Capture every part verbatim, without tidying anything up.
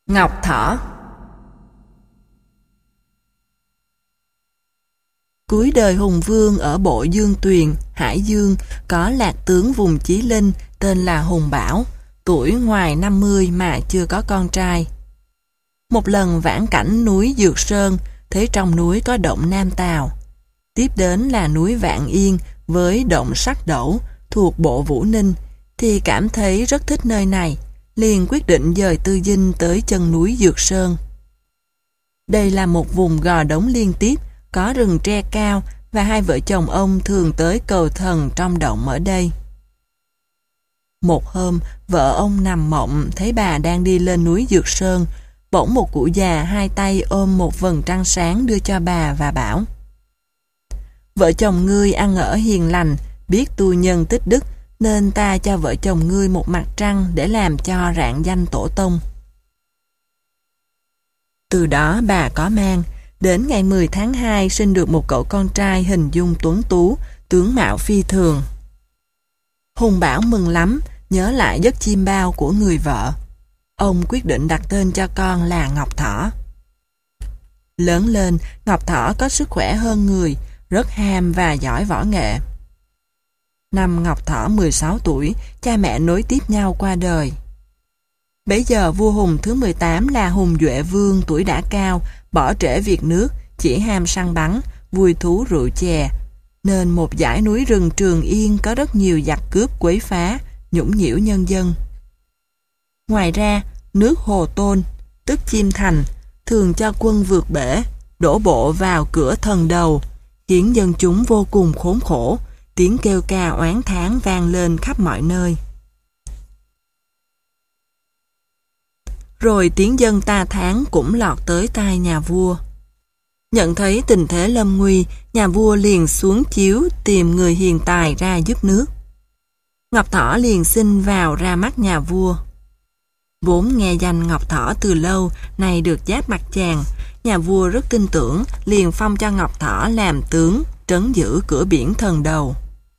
Ngọc Thỏ. Cuối đời Hùng Vương ở Bộ Dương Tuyền, Hải Dương, có lạc tướng vùng Chí Linh tên là Hùng Bảo, tuổi ngoài năm mươi mà chưa có con trai. Một lần vãn cảnh núi Dược Sơn, thấy trong núi có động Nam Tào. Tiếp đến là núi Vạn Yên với động Sắc Đẩu thuộc Bộ Vũ Ninh, thì cảm thấy rất thích nơi này, liền quyết định dời tư dinh tới chân núi Dược Sơn. Đây là một vùng gò đống liên tiếp, có rừng tre cao và hai vợ chồng ông thường tới cầu thần trong động ở đây. Một hôm, vợ ông nằm mộng thấy bà đang đi lên núi Dược Sơn, bỗng một cụ già hai tay ôm một vầng trăng sáng đưa cho bà và bảo: vợ chồng ngươi ăn ở hiền lành, biết tu nhân tích đức, nên ta cho vợ chồng ngươi một mặt trăng để làm cho rạng danh tổ tông. Từ đó bà có mang, đến ngày mười tháng hai sinh được một cậu con trai hình dung tuấn tú, tướng mạo phi thường. Hùng Bảo mừng lắm, nhớ lại giấc chiêm bao của người vợ. Ông quyết định đặt tên cho con là Ngọc Thỏ. Lớn lên, Ngọc Thỏ có sức khỏe hơn người, rất ham và giỏi võ nghệ. Năm Ngọc Thỏ mười sáu tuổi, cha mẹ nối tiếp nhau qua đời. Bấy giờ vua Hùng thứ mười tám là Hùng Duệ Vương tuổi đã cao, bỏ trễ việc nước, chỉ ham săn bắn, vui thú rượu chè, nên một dãy núi rừng Trường Yên có rất nhiều giặc cướp quấy phá, nhũng nhiễu nhân dân. Ngoài ra, nước Hồ Tôn, tức Chiêm Thành, thường cho quân vượt bể, đổ bộ vào cửa thần đầu, khiến dân chúng vô cùng khốn khổ, tiếng kêu ca oán thán vang lên khắp mọi nơi. Rồi tiếng dân ta thán cũng lọt tới tai nhà vua. Nhận thấy tình thế lâm nguy, nhà vua liền xuống chiếu tìm người hiền tài ra giúp nước. Ngọc Thỏ liền xin vào ra mắt nhà vua. Vốn nghe danh Ngọc Thỏ từ lâu, nay được giáp mặt chàng, nhà vua rất tin tưởng, liền phong cho Ngọc Thỏ làm tướng, trấn giữ cửa biển thần đầu.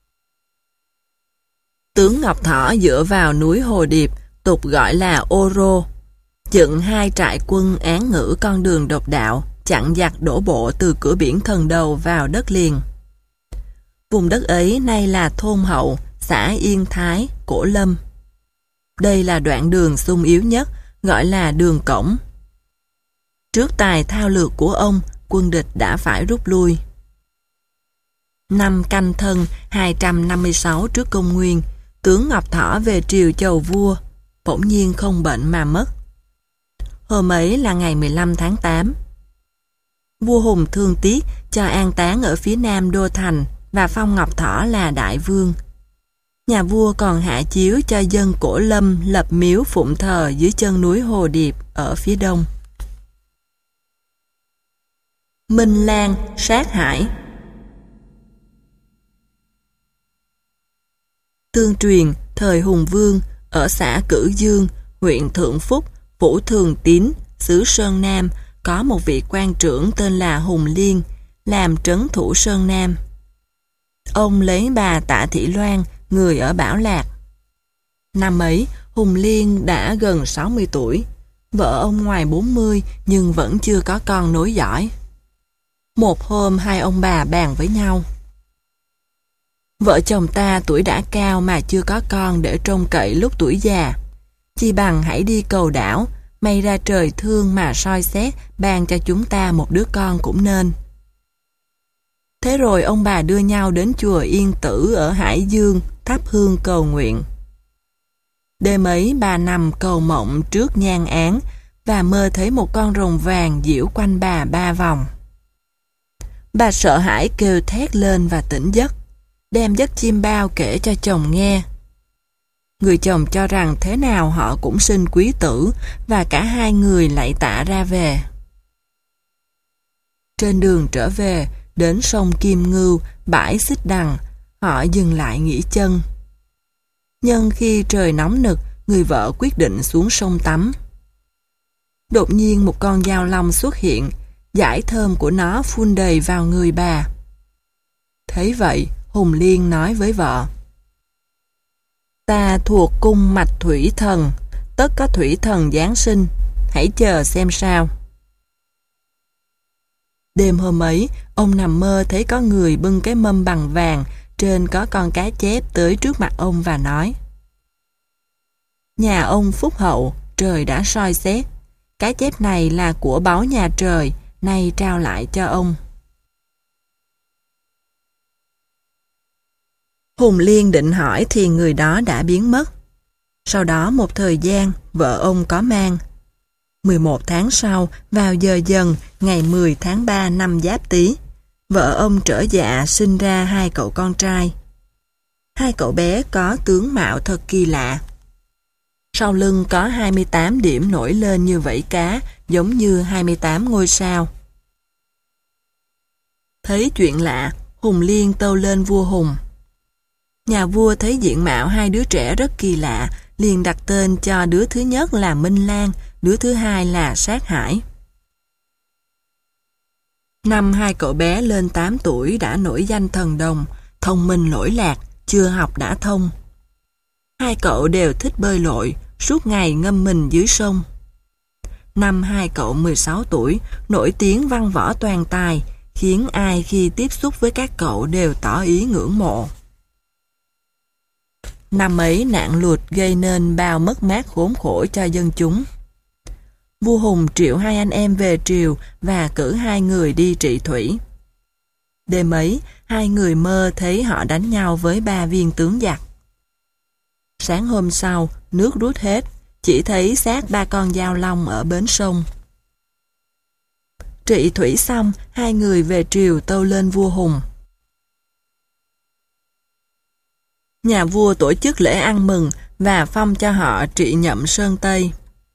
Tướng Ngọc Thỏ dựa vào núi Hồ Điệp, tục gọi là Ô Rô, dựng hai trại quân án ngữ con đường độc đạo, chặn giặc đổ bộ từ cửa biển thần đầu vào đất liền. Vùng đất ấy nay là thôn Hậu, xã Yên Thái, Cổ Lâm. Đây là đoạn đường xung yếu nhất, gọi là đường cổng. Trước tài thao lược của ông, quân địch đã phải rút lui. Năm Canh Thân hai trăm năm mươi sáu trước công nguyên, tướng Ngọc Thỏ về triều chầu vua, bỗng nhiên không bệnh mà mất. Hôm ấy là ngày mười lăm tháng tám. Vua Hùng thương tiếc cho an táng ở phía nam đô thành và phong Ngọc Thỏ là đại vương. Nhà vua còn hạ chiếu cho dân Cổ Lâm lập miếu phụng thờ dưới chân núi Hồ Điệp ở phía đông. Minh Lan sát hại. Tương truyền, thời Hùng Vương, ở xã Cử Dương, huyện Thượng Phúc, phủ Thường Tín, xứ Sơn Nam, có một vị quan trưởng tên là Hùng Liên, làm trấn thủ Sơn Nam. Ông lấy bà Tạ Thị Loan, người ở Bảo Lạc. Năm ấy, Hùng Liên đã gần sáu mươi tuổi, vợ ông ngoài bốn mươi nhưng vẫn chưa có con nối dõi. Một hôm hai ông bà bàn với nhau: vợ chồng ta tuổi đã cao mà chưa có con để trông cậy lúc tuổi già, chi bằng hãy đi cầu đảo, may ra trời thương mà soi xét, ban cho chúng ta một đứa con cũng nên. Thế rồi ông bà đưa nhau đến chùa Yên Tử ở Hải Dương, thắp hương cầu nguyện. Đêm ấy bà nằm cầu mộng trước nhang án và mơ thấy một con rồng vàng diễu quanh bà ba vòng. Bà sợ hãi kêu thét lên và tỉnh giấc, đem giấc chiêm bao kể cho chồng nghe. Người chồng cho rằng thế nào họ cũng sinh quý tử, và cả hai người lạy tạ ra về. Trên đường trở về, đến sông Kim Ngưu, bãi Xích Đằng, họ dừng lại nghỉ chân. Nhân khi trời nóng nực, người vợ quyết định xuống sông tắm. Đột nhiên một con dao long xuất hiện, dải thơm của nó phun đầy vào người bà. Thấy vậy, Hùng Liên nói với vợ: ta thuộc cung mạch thủy thần, tất có thủy thần giáng sinh, hãy chờ xem sao. Đêm hôm ấy, ông nằm mơ thấy có người bưng cái mâm bằng vàng, trên có con cá chép tới trước mặt ông và nói: Nhà ông phúc hậu, trời đã soi xét. Cái chép này là của báu nhà trời, nay trao lại cho ông. Hùng Liên định hỏi thì người đó đã biến mất. Sau đó một thời gian, vợ ông có mang. mười một tháng sau, vào giờ dần, ngày mười tháng ba năm Giáp Tý, vợ ông trở dạ sinh ra hai cậu con trai. Hai cậu bé có tướng mạo thật kỳ lạ. Sau lưng có hai mươi tám điểm nổi lên như vảy cá, giống như hai mươi tám ngôi sao. Thấy chuyện lạ, Hùng Liên tâu lên vua Hùng. Nhà vua thấy diện mạo hai đứa trẻ rất kỳ lạ, liền đặt tên cho đứa thứ nhất là Minh Lan, đứa thứ hai là Sát Hải. Năm hai cậu bé lên tám tuổi đã nổi danh thần đồng, thông minh lỗi lạc, chưa học đã thông. Hai cậu đều thích bơi lội, suốt ngày ngâm mình dưới sông. Năm hai cậu mười sáu tuổi, nổi tiếng văn võ toàn tài, khiến ai khi tiếp xúc với các cậu đều tỏ ý ngưỡng mộ. Năm ấy nạn lụt gây nên bao mất mát khốn khổ cho dân chúng. Vua Hùng triệu hai anh em về triều và cử hai người đi trị thủy. Đêm ấy, hai người mơ thấy họ đánh nhau với ba viên tướng giặc. Sáng hôm sau, nước rút hết, chỉ thấy xác ba con dao long ở bến sông. Trị thủy xong, hai người về triều tâu lên vua Hùng. Nhà vua tổ chức lễ ăn mừng và phong cho họ trị nhậm Sơn Tây.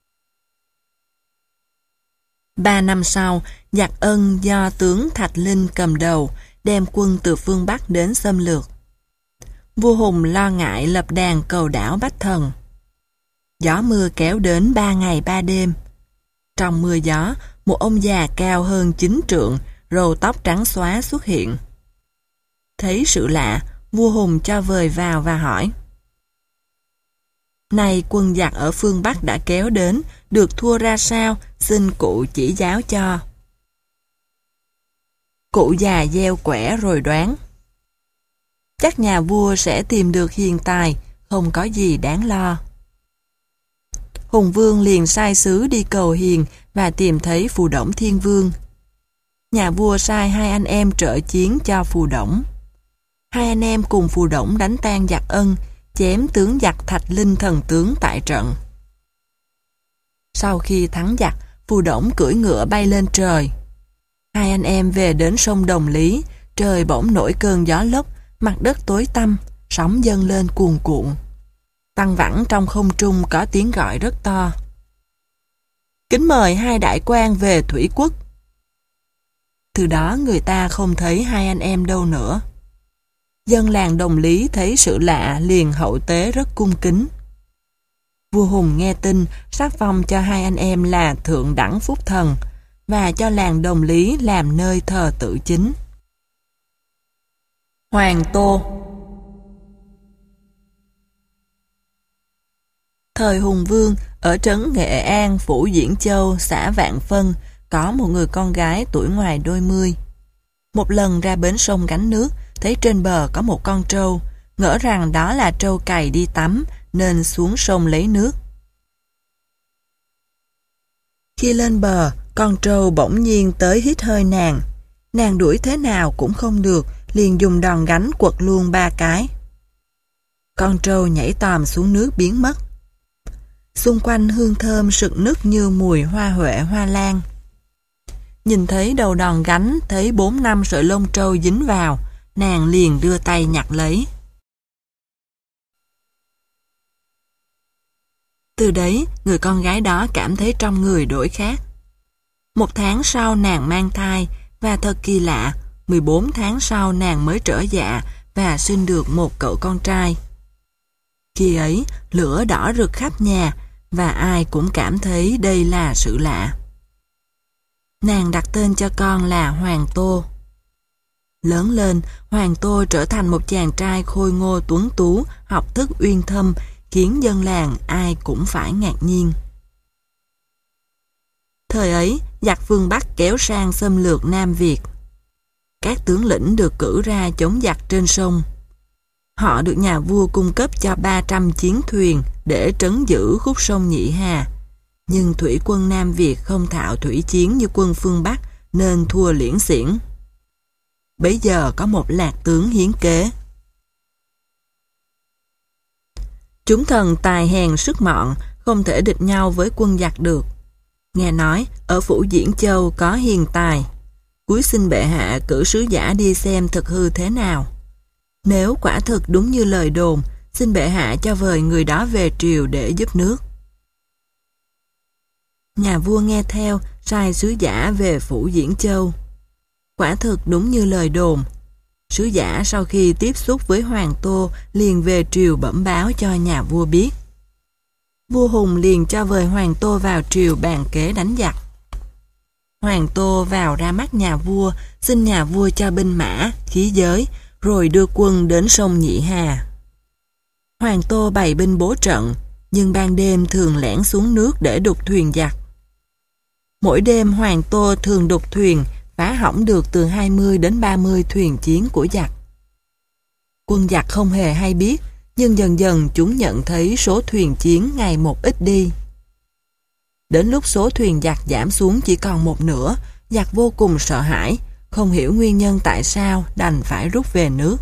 Ba năm sau, giặc Ân do tướng Thạch Linh cầm đầu, đem quân từ phương Bắc đến xâm lược. Vua Hùng lo ngại lập đàn cầu đảo Bách Thần. Gió mưa kéo đến ba ngày ba đêm. Trong mưa gió, một ông già cao hơn chín trượng, râu tóc trắng xóa xuất hiện. Thấy sự lạ, vua Hùng cho vời vào và hỏi: Này quân giặc ở phương Bắc đã kéo đến, được thua ra sao, xin cụ chỉ giáo cho. Cụ già gieo quẻ rồi đoán: Chắc nhà vua sẽ tìm được hiền tài, không có gì đáng lo. Hùng Vương liền sai sứ đi cầu hiền và tìm thấy Phù Đổng Thiên Vương. Nhà vua sai hai anh em trợ chiến cho Phù Đổng. Hai anh em cùng Phù Đổng đánh tan giặc Ân, chém tướng giặc Thạch Linh thần tướng tại trận. Sau khi thắng giặc, Phù Đổng cưỡi ngựa bay lên trời. Hai anh em về đến sông Đồng Lý, trời bỗng nổi cơn gió lốc, mặt đất tối tăm, sóng dâng lên cuồn cuộn. Tăng vẳng trong không trung có tiếng gọi rất to: Kính mời hai đại quan về thủy quốc. Từ đó người ta không thấy hai anh em đâu nữa. Dân làng Đồng Lý thấy sự lạ liền hậu tế rất cung kính. Vua Hùng nghe tin sắc phong cho hai anh em là thượng đẳng phúc thần và cho làng Đồng Lý làm nơi thờ tự chính. Hoàng Tô. Thời Hùng Vương, ở trấn Nghệ An, phủ Diễn Châu, xã Vạn Phân, có một người con gái tuổi ngoài đôi mươi. Một lần ra bến sông gánh nước, thấy trên bờ có một con trâu, ngỡ rằng đó là trâu cày đi tắm, nên xuống sông lấy nước. Khi lên bờ, con trâu bỗng nhiên tới hít hơi nàng. Nàng đuổi thế nào cũng không được, liền dùng đòn gánh quật luôn ba cái. Con trâu nhảy tòm xuống nước biến mất. Xung quanh hương thơm sực nức như mùi hoa huệ hoa lan. Nhìn thấy đầu đòn gánh, thấy bốn năm sợi lông trâu dính vào, nàng liền đưa tay nhặt lấy. Từ đấy, người con gái đó cảm thấy trong người đổi khác. Một tháng sau nàng mang thai, và thật kỳ lạ, mười bốn tháng sau nàng mới trở dạ và sinh được một cậu con trai. Khi ấy, lửa đỏ rực khắp nhà, và ai cũng cảm thấy đây là sự lạ. Nàng đặt tên cho con là Hoàng Tô. Lớn lên, Hoàng Tô trở thành một chàng trai khôi ngô tuấn tú, học thức uyên thâm, khiến dân làng ai cũng phải ngạc nhiên. Thời ấy, giặc phương Bắc kéo sang xâm lược Nam Việt. Các tướng lĩnh được cử ra chống giặc trên sông. Họ được nhà vua cung cấp cho ba trăm chiến thuyền để trấn giữ khúc sông Nhị Hà. Nhưng thủy quân Nam Việt không thạo thủy chiến như quân phương Bắc nên thua liễn xiển. Bấy giờ có một lạc tướng hiến kế. Chúng thần tài hèn sức mọn, không thể địch nhau với quân giặc được. Nghe nói ở phủ Diễn Châu có hiền tài. Cúi xin bệ hạ cử sứ giả đi xem thực hư thế nào. Nếu quả thực đúng như lời đồn, xin bệ hạ cho vời người đó về triều để giúp nước. Nhà vua nghe theo, sai sứ giả về phủ Diễn Châu. Quả thực đúng như lời đồn. Sứ giả sau khi tiếp xúc với Hoàng Tô liền về triều bẩm báo cho nhà vua biết. Vua Hùng liền cho vời Hoàng Tô vào triều bàn kế đánh giặc. Hoàng Tô vào ra mắt nhà vua, xin nhà vua cho binh mã, khí giới, rồi đưa quân đến sông Nhị Hà. Hoàng Tô bày binh bố trận, nhưng ban đêm thường lẻn xuống nước để đục thuyền giặc. Mỗi đêm Hoàng Tô thường đục thuyền, phá hỏng được từ hai mươi đến ba mươi thuyền chiến của giặc. Quân giặc không hề hay biết, nhưng dần dần chúng nhận thấy số thuyền chiến ngày một ít đi. Đến lúc số thuyền giặc giảm xuống chỉ còn một nửa, giặc vô cùng sợ hãi, không hiểu nguyên nhân tại sao đành phải rút về nước.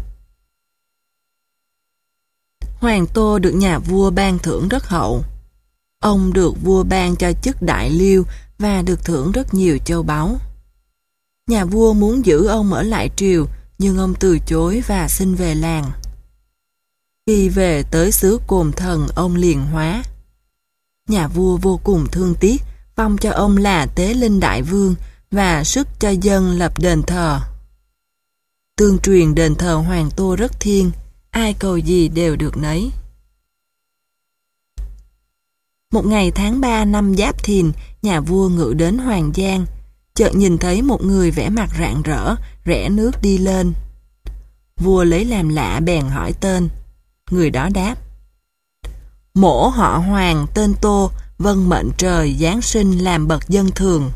Hoàng Tô được nhà vua ban thưởng rất hậu. Ông được vua ban cho chức đại liêu và được thưởng rất nhiều châu báu. Nhà vua muốn giữ ông ở lại triều, nhưng ông từ chối và xin về làng. Khi về tới xứ Cồn Thần, ông liền hóa. Nhà vua vô cùng thương tiếc, phong cho ông là Tế Linh Đại Vương và sức cho dân lập đền thờ. Tương truyền đền thờ Hoàng Tô rất thiêng, ai cầu gì đều được nấy. Một ngày tháng ba năm Giáp Thìn, nhà vua ngự đến Hoàng Giang, chợt nhìn thấy một người vẻ mặt rạng rỡ, rẽ nước đi lên. Vua lấy làm lạ bèn hỏi tên. Người đó đáp: Mỗ họ Hoàng tên Tô, vâng mệnh trời giáng sinh làm bậc dân thường.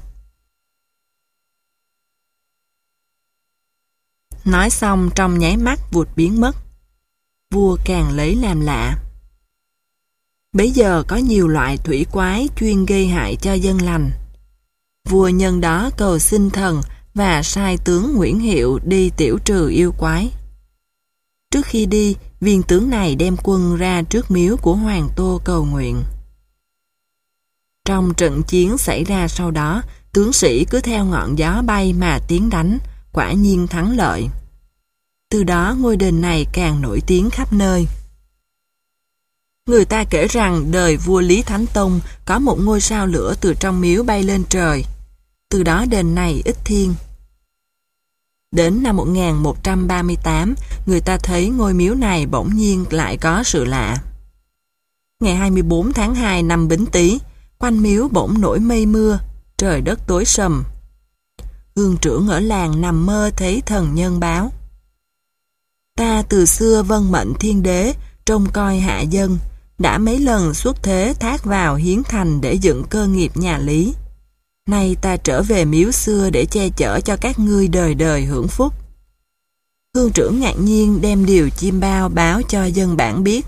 Nói xong trong nháy mắt vụt biến mất. Vua càng lấy làm lạ. Bấy giờ có nhiều loại thủy quái chuyên gây hại cho dân lành. Vua nhân đó cầu xin thần và sai tướng Nguyễn Hiệu đi tiểu trừ yêu quái. Trước khi đi, viên tướng này đem quân ra trước miếu của Hoàng Tô cầu nguyện. Trong trận chiến xảy ra sau đó, tướng sĩ cứ theo ngọn gió bay mà tiến đánh, quả nhiên thắng lợi. Từ đó ngôi đền này càng nổi tiếng khắp nơi. Người ta kể rằng đời vua Lý Thánh Tông có một ngôi sao lửa từ trong miếu bay lên trời. Từ đó đền này ít thiêng. Đến năm một nghìn một trăm ba mươi tám, người ta thấy ngôi miếu này bỗng nhiên lại có sự lạ. Ngày hai mươi bốn tháng hai năm Bính Tý, quanh miếu bỗng nổi mây mưa, trời đất tối sầm. Hương trưởng ở làng nằm mơ thấy thần nhân báo: Ta từ xưa vâng mệnh thiên đế, trông coi hạ dân, đã mấy lần xuất thế thác vào hiến thành để dựng cơ nghiệp nhà Lý. Nay ta trở về miếu xưa để che chở cho các ngươi đời đời hưởng phúc. Hương trưởng ngạc nhiên đem điều chiêm bao báo cho dân bản biết.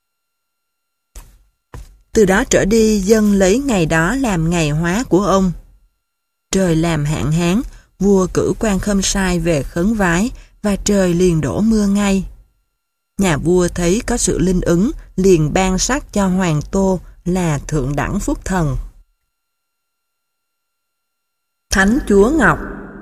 Từ đó trở đi, dân lấy ngày đó làm ngày hóa của ông. Trời làm hạn hán, vua cử quan khâm sai về khấn vái và trời liền đổ mưa ngay. Nhà vua thấy có sự linh ứng, liền ban sắc cho Hoàng Tô là thượng đẳng phúc thần. Thánh Chúa Ngọc.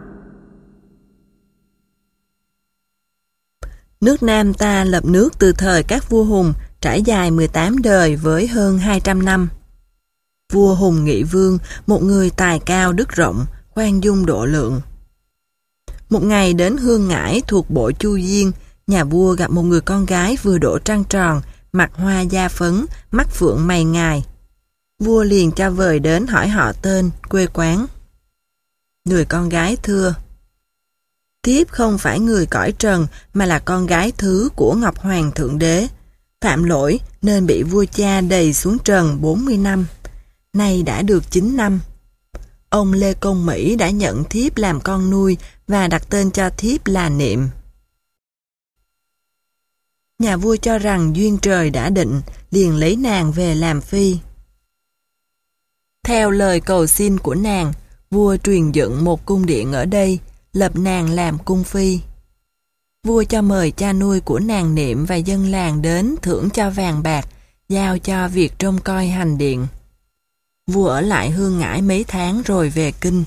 Nước Nam ta lập nước từ thời các vua Hùng, trải dài mười tám đời với hơn hai trăm năm. Vua Hùng Nghị Vương, một người tài cao đức rộng, khoan dung độ lượng. Một ngày đến Hương Ngãi thuộc bộ Chu Diên, nhà vua gặp một người con gái vừa độ trăng tròn, mặt hoa da phấn, mắt phượng mày ngài. Vua liền cho vời đến hỏi họ tên, quê quán. Người con gái thưa: Thiếp không phải người cõi trần mà là con gái thứ của Ngọc Hoàng Thượng Đế. Phạm lỗi nên bị vua cha đầy xuống trần bốn mươi năm. Nay đã được chín năm. ông Lê Công Mỹ đã nhận thiếp làm con nuôi và đặt tên cho thiếp là Niệm. Nhà vua cho rằng duyên trời đã định, liền lấy nàng về làm phi. Theo lời cầu xin của nàng, vua truyền dựng một cung điện ở đây, lập nàng làm cung phi. Vua cho mời cha nuôi của nàng Niệm và dân làng đến thưởng cho vàng bạc, giao cho việc trông coi hành điện. Vua ở lại Hương Ngãi mấy tháng rồi về kinh.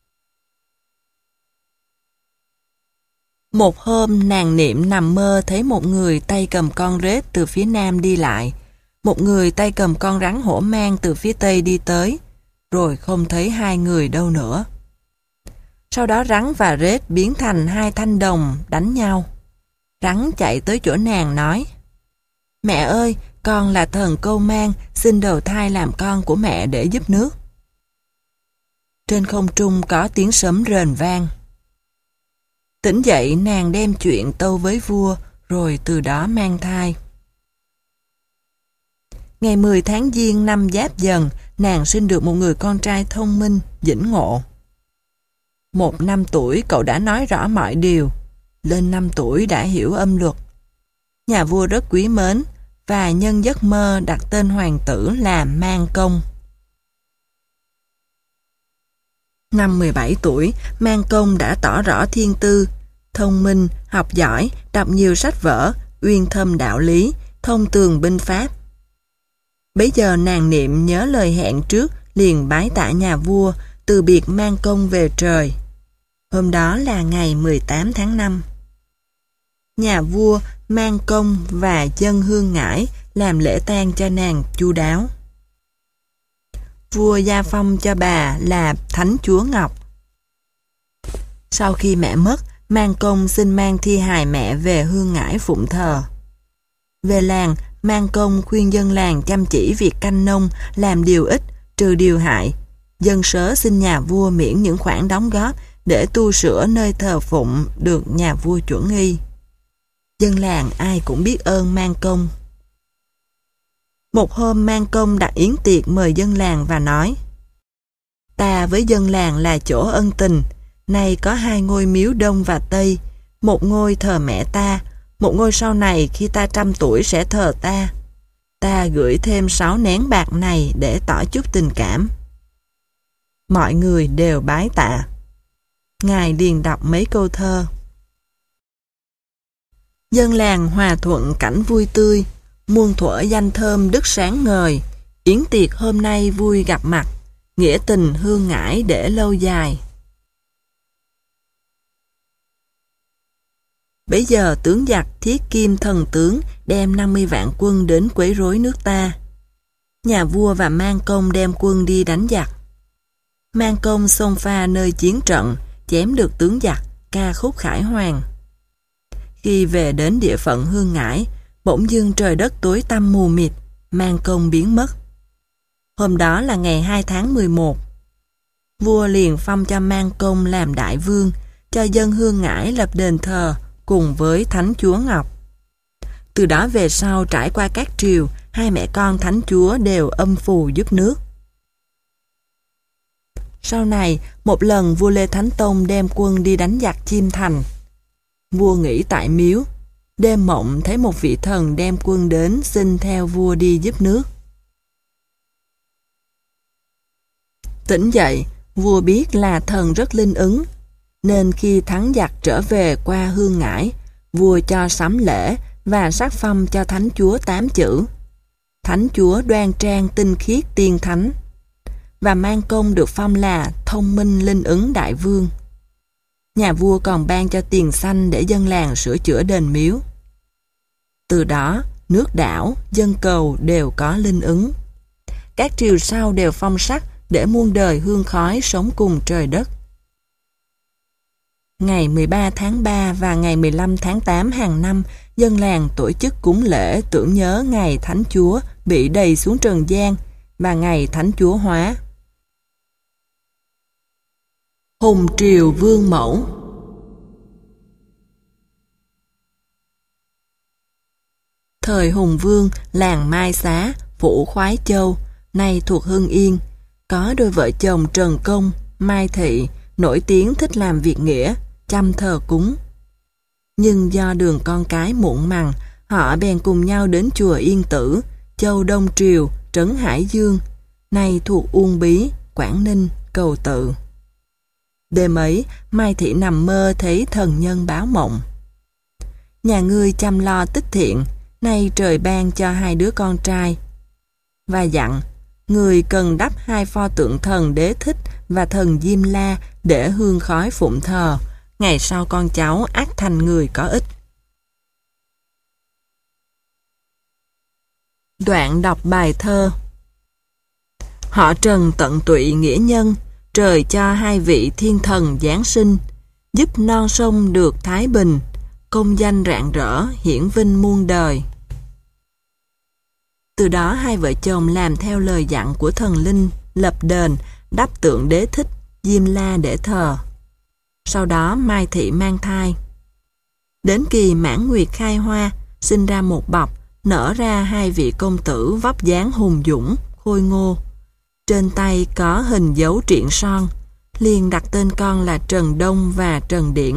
Một hôm nàng Niệm nằm mơ thấy một người tay cầm con rết từ phía nam đi lại, một người tay cầm con rắn hổ mang từ phía tây đi tới, rồi không thấy hai người đâu nữa. Sau đó rắn và rết biến thành hai thanh đồng đánh nhau. Rắn chạy tới chỗ nàng nói: "Mẹ ơi, con là thần Câu Mang, xin đầu thai làm con của mẹ để giúp nước." Trên không trung có tiếng sấm rền vang. Tỉnh dậy nàng đem chuyện tâu với vua, rồi từ đó mang thai. Ngày mười tháng Giêng năm Giáp Dần, nàng sinh được một người con trai thông minh, dĩnh ngộ. Một năm tuổi cậu đã nói rõ mọi điều, lên năm tuổi đã hiểu âm luật. Nhà vua rất quý mến và nhân giấc mơ đặt tên hoàng tử là Mang Công. Năm mười bảy tuổi, Mang Công đã tỏ rõ thiên tư, thông minh, học giỏi, đọc nhiều sách vở, uyên thâm đạo lý, thông tường binh pháp. Bấy giờ nàng Niệm nhớ lời hẹn trước, liền bái tạ nhà vua, từ biệt Mang Công về trời. Hôm đó là ngày mười tám tháng năm. Nhà vua, Mang Công và dân Hương Ngãi làm lễ tang cho nàng chu đáo. Vua gia phong cho bà là Thánh Chúa Ngọc. Sau khi mẹ mất, Mang Công xin mang thi hài mẹ về Hương Ngãi phụng thờ. Về làng, Mang Công khuyên dân làng chăm chỉ việc canh nông, làm điều ích, trừ điều hại. Dân sớ xin nhà vua miễn những khoản đóng góp để tu sửa nơi thờ phụng được nhà vua chuẩn y. Dân làng ai cũng biết ơn Mang Công. Một hôm Mang Công đặt yến tiệc mời dân làng và nói: "Ta với dân làng là chỗ ân tình, nay có hai ngôi miếu đông và tây, một ngôi thờ mẹ ta, một ngôi sau này khi ta trăm tuổi sẽ thờ ta. Ta gửi thêm sáu nén bạc này để tỏ chút tình cảm." Mọi người đều bái tạ. Ngài liền đọc mấy câu thơ. Dân làng hòa thuận cảnh vui tươi, muôn thuở danh thơm đức sáng ngời. Yến tiệc hôm nay vui gặp mặt, nghĩa tình Hương Ngãi để lâu dài. Bấy giờ tướng giặc Thiết Kim thần tướng đem năm mươi vạn quân đến quấy rối nước ta. Nhà vua và Mang Công đem quân đi đánh giặc. Mang Công xông pha nơi chiến trận, chém được tướng giặc, ca khúc khải hoàn. Khi về đến địa phận Hương Ngãi, bỗng dưng trời đất tối tăm mù mịt, Mang Công biến mất. Hôm đó là ngày hai tháng mười một. Vua liền phong cho Mang Công làm đại vương, cho dân Hương Ngãi lập đền thờ cùng với Thánh Chúa Ngọc. Từ đó về sau trải qua các triều, hai mẹ con Thánh Chúa đều âm phù giúp nước. Sau này, một lần vua Lê Thánh Tông đem quân đi đánh giặc Chiêm Thành. Vua nghỉ tại miếu, đêm mộng thấy một vị thần đem quân đến xin theo vua đi giúp nước. Tỉnh dậy, vua biết là thần rất linh ứng, nên khi thắng giặc trở về qua Hương Ngãi, vua cho sắm lễ và sắc phong cho Thánh Chúa tám chữ: Thánh Chúa đoan trang tinh khiết tiên thánh. Và Mang Công được phong là thông minh linh ứng đại vương. Nhà vua còn ban cho tiền xanh để dân làng sửa chữa đền miếu. Từ đó, nước đảo, dân cầu đều có linh ứng. Các triều sau đều phong sắc để muôn đời hương khói sống cùng trời đất. Ngày mười ba tháng ba và ngày mười lăm tháng tám hàng năm, dân làng tổ chức cúng lễ tưởng nhớ ngày Thánh Chúa bị đầy xuống trần gian và ngày Thánh Chúa hóa. Hùng triều vương mẫu. Thời Hùng Vương, làng Mai Xá, phủ Khoái Châu, nay thuộc Hưng Yên, có đôi vợ chồng Trần Công, Mai Thị, nổi tiếng thích làm việc nghĩa, chăm thờ cúng. Nhưng do đường con cái muộn màng, họ bèn cùng nhau đến chùa Yên Tử, châu Đông Triều, trấn Hải Dương, nay thuộc Uông Bí, Quảng Ninh, cầu tự. Đêm ấy, Mai Thị nằm mơ thấy thần nhân báo mộng. Nhà ngươi chăm lo tích thiện, nay trời ban cho hai đứa con trai. Và dặn, người cần đắp hai pho tượng thần Đế Thích và thần Diêm La để hương khói phụng thờ, ngày sau con cháu ắt thành người có ích. Đoạn đọc bài thơ. Họ Trần tận tụy nghĩa nhân, trời cho hai vị thiên thần giáng sinh, giúp non sông được thái bình, công danh rạng rỡ hiển vinh muôn đời. Từ đó hai vợ chồng làm theo lời dặn của thần linh, lập đền, đắp tượng Đế Thích, Diêm La để thờ. Sau đó Mai Thị mang thai. Đến kỳ mãn nguyệt khai hoa, sinh ra một bọc, nở ra hai vị công tử vóc dáng hùng dũng, khôi ngô. Trên tay có hình dấu triện son, liền đặt tên con là Trần Đông và Trần Điển.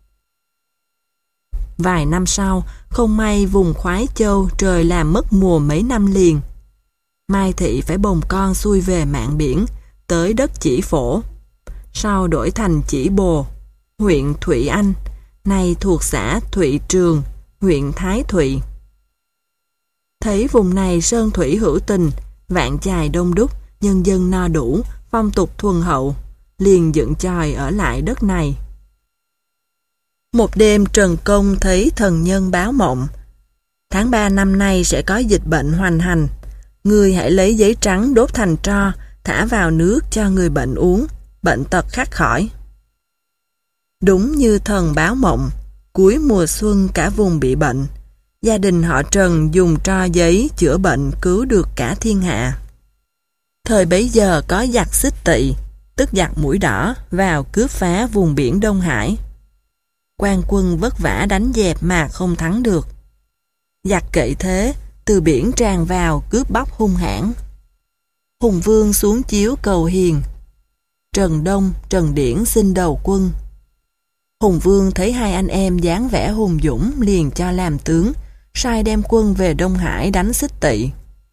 Vài năm sau, không may vùng Khoái Châu trời làm mất mùa mấy năm liền. Mai Thị phải bồng con xuôi về mạn biển, tới đất Chỉ Phổ. Sau đổi thành Chỉ Bồ, huyện Thụy Anh, nay thuộc xã Thụy Trường, huyện Thái Thụy. Thấy vùng này sơn thủy hữu tình, vạn chài đông đúc, nhân dân no đủ, phong tục thuần hậu, liền dựng chòi ở lại đất này. Một đêm Trần Công thấy thần nhân báo mộng. Tháng ba năm nay sẽ có dịch bệnh hoành hành. Người hãy lấy giấy trắng đốt thành tro, thả vào nước cho người bệnh uống, bệnh tật khắc khỏi. Đúng như thần báo mộng, cuối mùa xuân cả vùng bị bệnh. Gia đình họ Trần dùng tro giấy chữa bệnh cứu được cả thiên hạ. Thời bấy giờ có giặc Xích Tỵ, tức giặc Mũi Đỏ, vào cướp phá vùng biển Đông Hải. Quan quân vất vả đánh dẹp mà không thắng được. Giặc kỵ thế, từ biển tràn vào cướp bóc hung hãn. Hùng Vương xuống chiếu cầu hiền. Trần Đông, Trần Điển xin đầu quân. Hùng Vương thấy hai anh em dáng vẻ hùng dũng liền cho làm tướng, sai đem quân về Đông Hải đánh Xích Tỵ.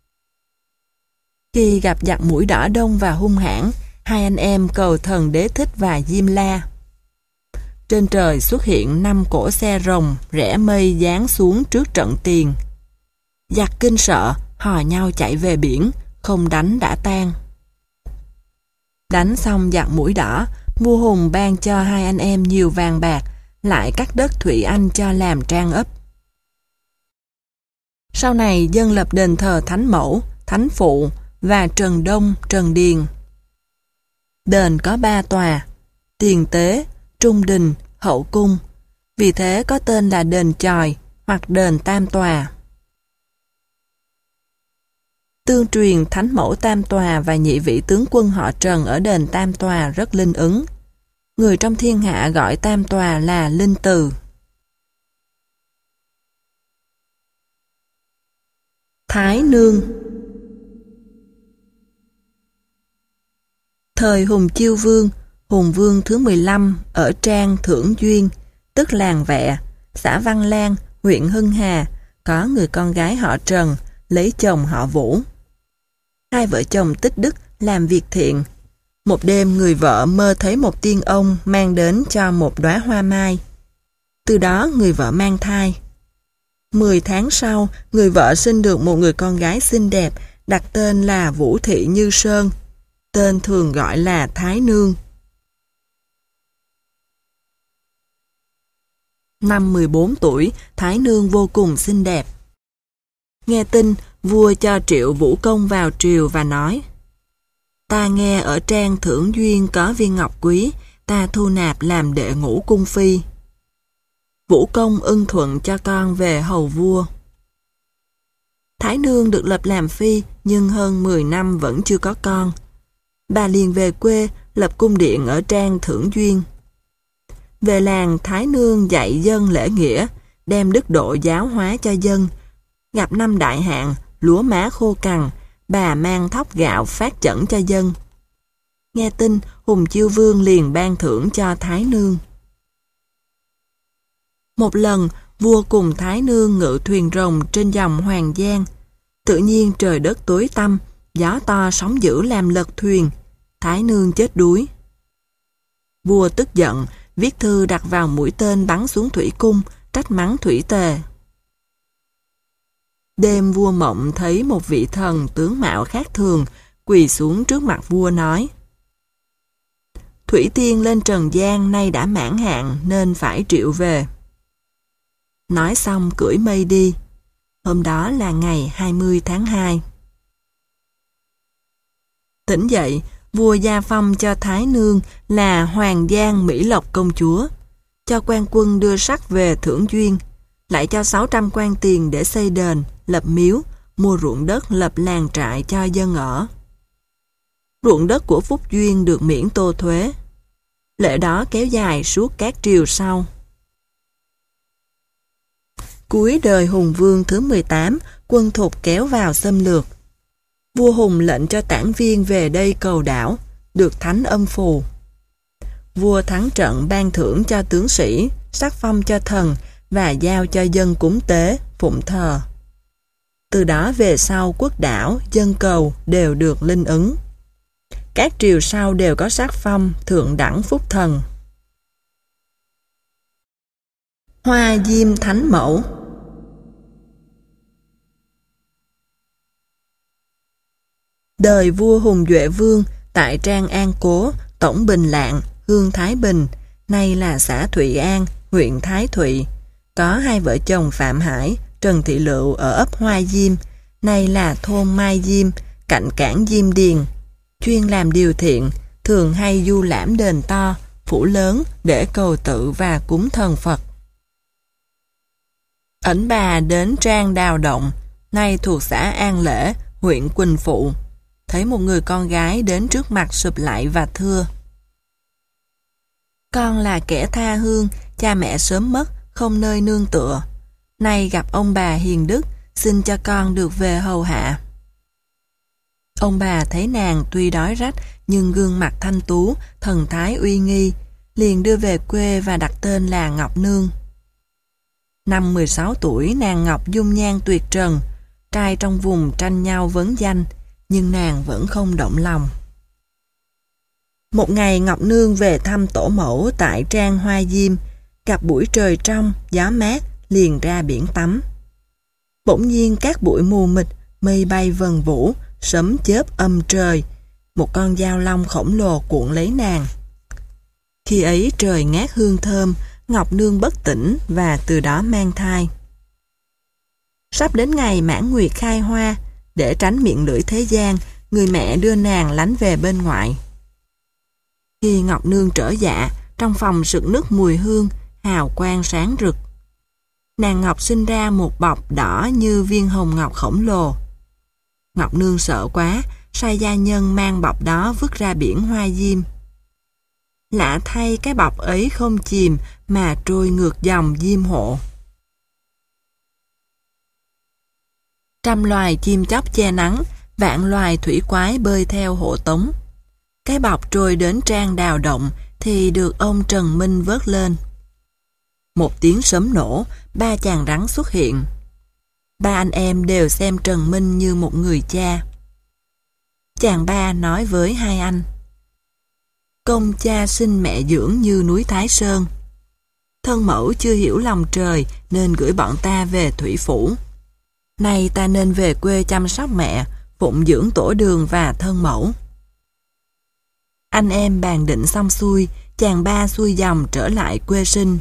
Khi gặp giặc Mũi Đỏ đông và hung hãn, hai anh em cầu thần Đế Thích và Diêm La. Trên trời xuất hiện năm cỗ xe rồng rẽ mây giáng xuống trước trận tiền. Giặc kinh sợ, hò nhau chạy về biển, không đánh đã tan. Đánh xong giặc Mũi Đỏ, vua Hùng ban cho hai anh em nhiều vàng bạc, lại cắt đất Thụy Anh cho làm trang ấp. Sau này dân lập đền thờ Thánh Mẫu, Thánh Phụ và Trần Đông, Trần Điền. Đền có ba tòa, tiền tế, trung đình, hậu cung, vì thế có tên là đền chòi hoặc đền tam tòa. Tương truyền Thánh Mẫu tam tòa và nhị vị tướng quân họ Trần ở đền tam tòa rất linh ứng. Người trong thiên hạ gọi tam tòa là linh từ. Thái Nương. Thời Hùng Chiêu Vương, Hùng Vương thứ mười lăm ở Trang Thưởng Duyên, tức làng Vẹ, xã Văn Lang, huyện Hưng Hà, có người con gái họ Trần, lấy chồng họ Vũ. Hai vợ chồng tích đức làm việc thiện. Một đêm người vợ mơ thấy một tiên ông mang đến cho một đóa hoa mai. Từ đó người vợ mang thai. Mười tháng sau, người vợ sinh được một người con gái xinh đẹp, đặt tên là Vũ Thị Như Sơn. Tên thường gọi là Thái Nương. Năm mười bốn tuổi, Thái Nương vô cùng xinh đẹp. Nghe tin, vua cho triệu Vũ Công vào triều và nói: Ta nghe ở Trang Thưởng Duyên có viên ngọc quý, ta thu nạp làm đệ ngũ cung phi. Vũ Công ưng thuận cho con về hầu vua. Thái Nương được lập làm phi, nhưng hơn mười năm vẫn chưa có con. Bà liền về quê, lập cung điện ở Trang Thưởng Duyên. Về làng, Thái Nương dạy dân lễ nghĩa, đem đức độ giáo hóa cho dân. Gặp năm đại hạn, lúa má khô cằn, bà mang thóc gạo phát chẩn cho dân. Nghe tin, Hùng Chiêu Vương liền ban thưởng cho Thái Nương. Một lần, vua cùng Thái Nương ngự thuyền rồng trên dòng Hoàng Giang. Tự nhiên trời đất tối tăm, gió to sóng dữ làm lật thuyền. Thái Nương chết đuối. Vua tức giận, viết thư đặt vào mũi tên bắn xuống thủy cung, trách mắng thủy tề. Đêm vua mộng thấy một vị thần tướng mạo khác thường, quỳ xuống trước mặt vua nói: Thủy Tiên lên trần gian nay đã mãn hạn nên phải triệu về. Nói xong cưỡi mây đi. Hôm đó là ngày hai mươi tháng hai. Tỉnh dậy, vua gia phong cho Thái Nương là Hoàng Giang Mỹ Lộc công chúa, cho quan quân đưa sắt về thưởng duyên, lại cho sáu trăm quan tiền để xây đền, lập miếu, mua ruộng đất lập làng trại cho dân ở. Ruộng đất của Phúc Duyên được miễn tô thuế. Lễ đó kéo dài suốt các triều sau. Cuối đời Hùng Vương thứ mười tám, quân Thục kéo vào xâm lược. Vua Hùng lệnh cho tản viên về đây cầu đảo, được thánh âm phù. Vua thắng trận ban thưởng cho tướng sĩ, sắc phong cho thần và giao cho dân cúng tế, phụng thờ. Từ đó về sau quốc đảo, dân cầu đều được linh ứng. Các triều sau đều có sắc phong thượng đẳng phúc thần. Hoa Diêm Thánh Mẫu. Đời vua Hùng Duệ Vương tại Trang An Cố, Tổng Bình Lạng, Hương Thái Bình, nay là xã Thụy An, huyện Thái Thụy, có hai vợ chồng Phạm Hải, Trần Thị Lựu ở ấp Hoa Diêm, nay là thôn Mai Diêm, cạnh cảng Diêm Điền, chuyên làm điều thiện, thường hay du lãm đền to, phủ lớn để cầu tự và cúng thần Phật. Ẩn bà đến Trang Đào Động, nay thuộc xã An Lễ, huyện Quỳnh Phụ, thấy một người con gái đến trước mặt sụp lại và thưa: Con là kẻ tha hương, cha mẹ sớm mất, không nơi nương tựa. Nay gặp ông bà hiền đức, xin cho con được về hầu hạ. Ông bà thấy nàng tuy đói rách nhưng gương mặt thanh tú, thần thái uy nghi, liền đưa về quê và đặt tên là Ngọc Nương. Năm mười sáu tuổi, nàng Ngọc dung nhan tuyệt trần, trai trong vùng tranh nhau vấn danh, nhưng nàng vẫn không động lòng. Một ngày Ngọc Nương về thăm tổ mẫu tại Trang Hoa Diêm, gặp buổi trời trong, gió mát, liền ra biển tắm. Bỗng nhiên các bụi mù mịt, mây bay vần vũ, sấm chớp âm trời, một con dao long khổng lồ cuộn lấy nàng. Khi ấy trời ngát hương thơm, Ngọc Nương bất tỉnh và từ đó mang thai. Sắp đến ngày mãn nguyệt khai hoa, để tránh miệng lưỡi thế gian, người mẹ đưa nàng lánh về bên ngoại. Khi Ngọc Nương trở dạ, trong phòng sực nức mùi hương, hào quang sáng rực. Nàng Ngọc sinh ra một bọc đỏ như viên hồng ngọc khổng lồ. Ngọc Nương sợ quá, sai gia nhân mang bọc đó vứt ra biển Hoa Diêm. Lạ thay cái bọc ấy không chìm mà trôi ngược dòng Diêm Hộ. Trăm loài chim chóc che nắng, vạn loài thủy quái bơi theo hộ tống. Cái bọc trôi đến Trang Đào Động thì được ông Trần Minh vớt lên. Một tiếng sấm nổ, ba chàng rắn xuất hiện. Ba anh em đều xem Trần Minh như một người cha. Chàng ba nói với hai anh: Công cha sinh mẹ dưỡng như núi Thái Sơn. Thân mẫu chưa hiểu lòng trời nên gửi bọn ta về Thủy Phủ. Nay ta nên về quê chăm sóc mẹ, phụng dưỡng tổ đường và thân mẫu. Anh em bàn định xong xuôi, chàng ba xuôi dòng trở lại quê sinh.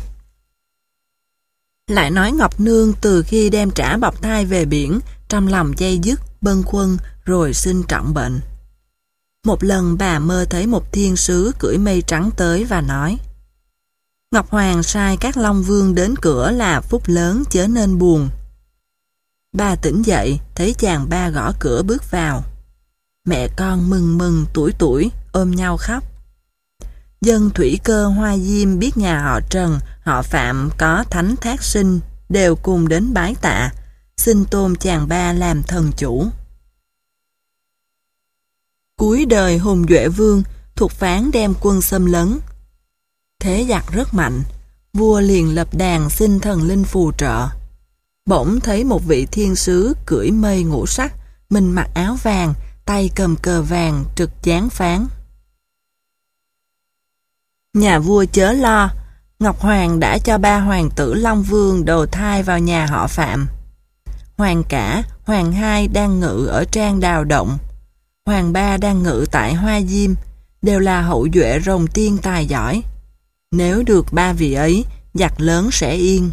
Lại nói Ngọc Nương từ khi đem trả bọc thai về biển, trong lòng dây dứt, bâng khuâng, rồi sinh trọng bệnh. Một lần bà mơ thấy một thiên sứ cưỡi mây trắng tới và nói: Ngọc Hoàng sai các Long Vương đến cửa là phúc lớn chớ nên buồn. Bà tỉnh dậy, thấy chàng ba gõ cửa bước vào. Mẹ con mừng mừng tuổi tuổi, ôm nhau khóc. Dân thủy cơ Hoa Diêm biết nhà họ Trần, họ Phạm có thánh thác sinh, đều cùng đến bái tạ, xin tôn chàng ba làm thần chủ. Cuối đời Hùng Duệ Vương, Thục Phán đem quân xâm lấn. Thế giặc rất mạnh, vua liền lập đàn xin thần linh phù trợ. Bỗng thấy một vị thiên sứ cưỡi mây ngũ sắc, mình mặc áo vàng, tay cầm cờ vàng trực giáng phán. Nhà vua chớ lo, Ngọc Hoàng đã cho ba hoàng tử Long Vương đầu thai vào nhà họ Phạm. Hoàng cả, hoàng hai đang ngự ở trang Đào Động, hoàng ba đang ngự tại Hoa Diêm, đều là hậu duệ rồng tiên tài giỏi. Nếu được ba vị ấy, giặc lớn sẽ yên.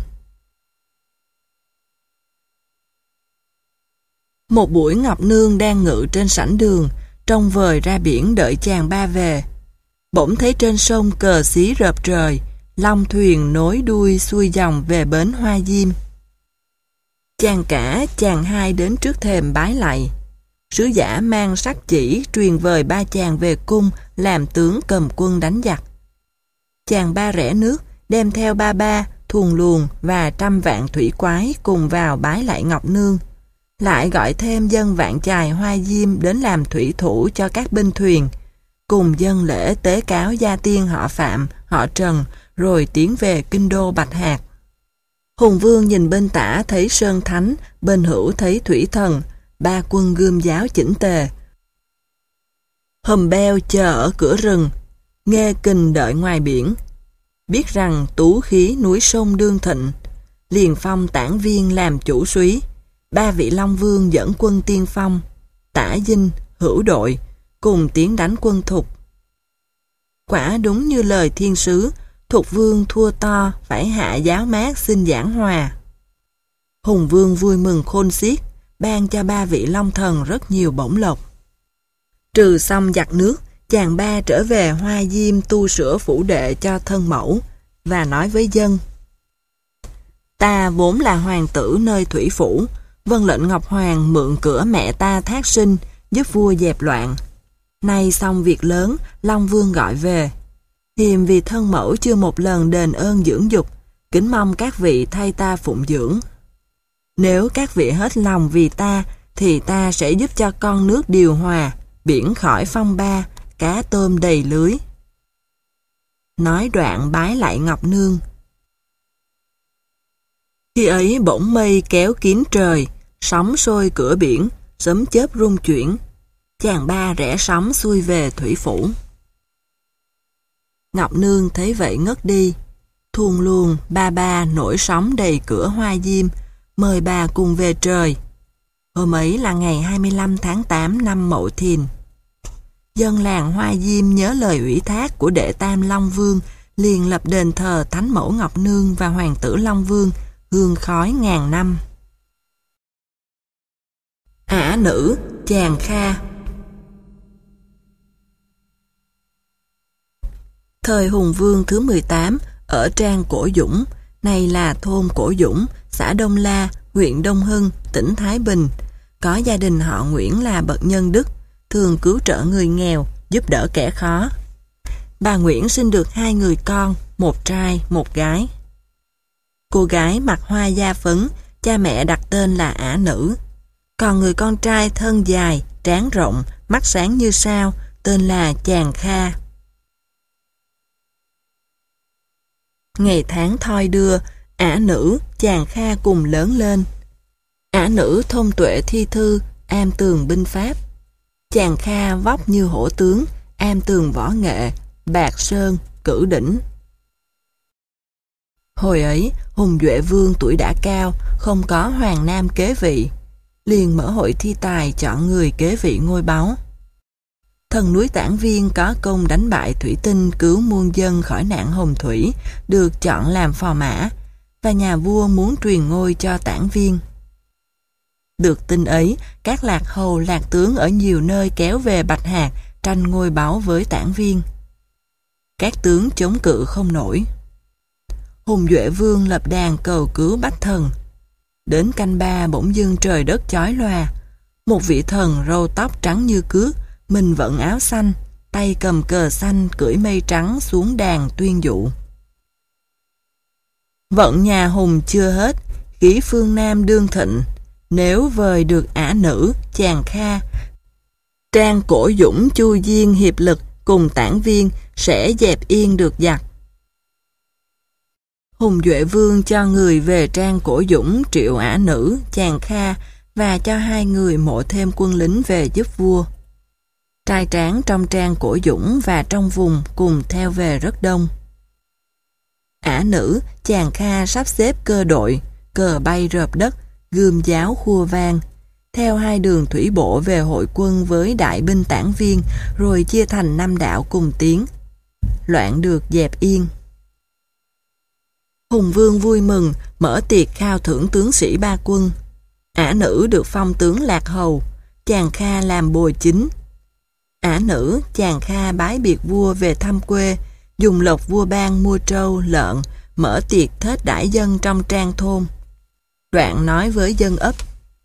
Một buổi Ngọc Nương đang ngự trên sảnh đường, trông vời ra biển đợi chàng ba về. Bỗng thấy trên sông cờ xí rợp trời, long thuyền nối đuôi xuôi dòng về bến Hoa Diêm. Chàng cả, chàng hai đến trước thềm bái lạy. Sứ giả mang sắc chỉ truyền vời ba chàng về cung làm tướng cầm quân đánh giặc. Chàng ba rẽ nước, đem theo ba ba, thuồng luồng và trăm vạn thủy quái cùng vào bái lạy Ngọc Nương. Lại gọi thêm dân vạn chài Hoa Diêm đến làm thủy thủ cho các binh thuyền, cùng dân lễ tế cáo gia tiên họ Phạm, họ Trần, rồi tiến về kinh đô Bạch Hạc. Hùng Vương nhìn bên tả thấy Sơn Thánh, bên hữu thấy Thủy Thần, ba quân gươm giáo chỉnh tề. Hùm beo chờ ở cửa rừng, nghe kình đợi ngoài biển. Biết rằng tú khí núi sông đương thịnh, liền phong Tản Viên làm chủ súy. Ba vị Long Vương dẫn quân tiên phong, Tả Dinh, Hữu Đội, cùng tiến đánh quân Thục. Quả đúng như lời thiên sứ, Thục Vương thua to, phải hạ giáo mát xin giảng hòa. Hùng Vương vui mừng khôn xiết, ban cho ba vị Long Thần rất nhiều bổng lộc. Trừ xong giặc nước, chàng ba trở về Hoa Diêm tu sửa phủ đệ cho thân mẫu, và nói với dân: Ta vốn là hoàng tử nơi thủy phủ, vâng lệnh Ngọc Hoàng mượn cửa mẹ ta thác sinh, giúp vua dẹp loạn. Nay xong việc lớn, Long Vương gọi về. Hiềm vì thân mẫu chưa một lần đền ơn dưỡng dục, kính mong các vị thay ta phụng dưỡng. Nếu các vị hết lòng vì ta, thì ta sẽ giúp cho con nước điều hòa, biển khỏi phong ba, cá tôm đầy lưới. Nói đoạn bái lại Ngọc Nương. Khi ấy bỗng mây kéo kín trời, sóng sôi cửa biển, sấm chớp rung chuyển. Chàng ba rẽ sóng xuôi về thủy phủ. Ngọc Nương thấy vậy ngất đi. Thuồng luồng ba ba nổi sóng đầy cửa Hoa Diêm, mời bà cùng về trời. Hôm ấy là ngày hai mươi lăm tháng tám năm Mậu Thìn. Dân làng Hoa Diêm nhớ lời ủy thác của đệ tam Long Vương, liền lập đền thờ Thánh Mẫu Ngọc Nương và Hoàng tử Long Vương, hương khói ngàn năm. Ả nữ, chàng Kha. Thời Hùng Vương thứ mười tám, ở trang Cổ Dũng, này là thôn Cổ Dũng, xã Đông La, huyện Đông Hưng, tỉnh Thái Bình, có gia đình họ Nguyễn là bậc nhân đức, thường cứu trợ người nghèo, giúp đỡ kẻ khó. Bà Nguyễn sinh được hai người con, một trai, một gái. Cô gái mặc hoa da phấn, cha mẹ đặt tên là Ả Nữ. Còn người con trai thân dài, trán rộng, mắt sáng như sao, tên là chàng Kha. Ngày tháng thoi đưa, Ả Nữ, chàng Kha cùng lớn lên. Ả Nữ thông tuệ thi thư, am tường binh pháp. Chàng Kha vóc như hổ tướng, am tường võ nghệ, bạc sơn, cử đỉnh. Hồi ấy, Hùng Duệ Vương tuổi đã cao, không có hoàng nam kế vị, liền mở hội thi tài chọn người kế vị ngôi báu. Thần núi Tản Viên có công đánh bại thủy tinh cứu muôn dân khỏi nạn hồng thủy, được chọn làm phò mã, và nhà vua muốn truyền ngôi cho Tản Viên. Được tin ấy, các lạc hầu lạc tướng ở nhiều nơi kéo về Bạch Hạc tranh ngôi báu với Tản Viên. Các tướng chống cự không nổi. Hùng Duệ Vương lập đàn cầu cứu bách thần. Đến canh ba bỗng dưng trời đất chói lòa. Một vị thần râu tóc trắng như cước, mình vận áo xanh, tay cầm cờ xanh cưỡi mây trắng xuống đàn tuyên dụ. Vận nhà Hùng chưa hết, khí phương Nam đương thịnh. Nếu vời được Ả Nữ, chàng Kha, trang Cổ Dũng chu diên hiệp lực, cùng tản viên sẽ dẹp yên được giặc. Hùng Duệ Vương cho người về trang Cổ Dũng triệu ả nữ, chàng Kha và cho hai người mộ thêm quân lính về giúp vua. Trai tráng trong trang Cổ Dũng và trong vùng cùng theo về rất đông. Ả nữ, chàng Kha sắp xếp cơ đội, cờ bay rợp đất, gươm giáo khua vang, theo hai đường thủy bộ về hội quân với đại binh tản viên, rồi chia thành năm đạo cùng tiến. Loạn được dẹp yên. Hùng Vương vui mừng, mở tiệc khao thưởng tướng sĩ ba quân. Ả nữ được phong tướng Lạc Hầu, chàng Kha làm bồi chính. Ả nữ, chàng Kha bái biệt vua về thăm quê, dùng lộc vua ban mua trâu, lợn, mở tiệc thết đãi dân trong trang thôn. Đoạn nói với dân ấp: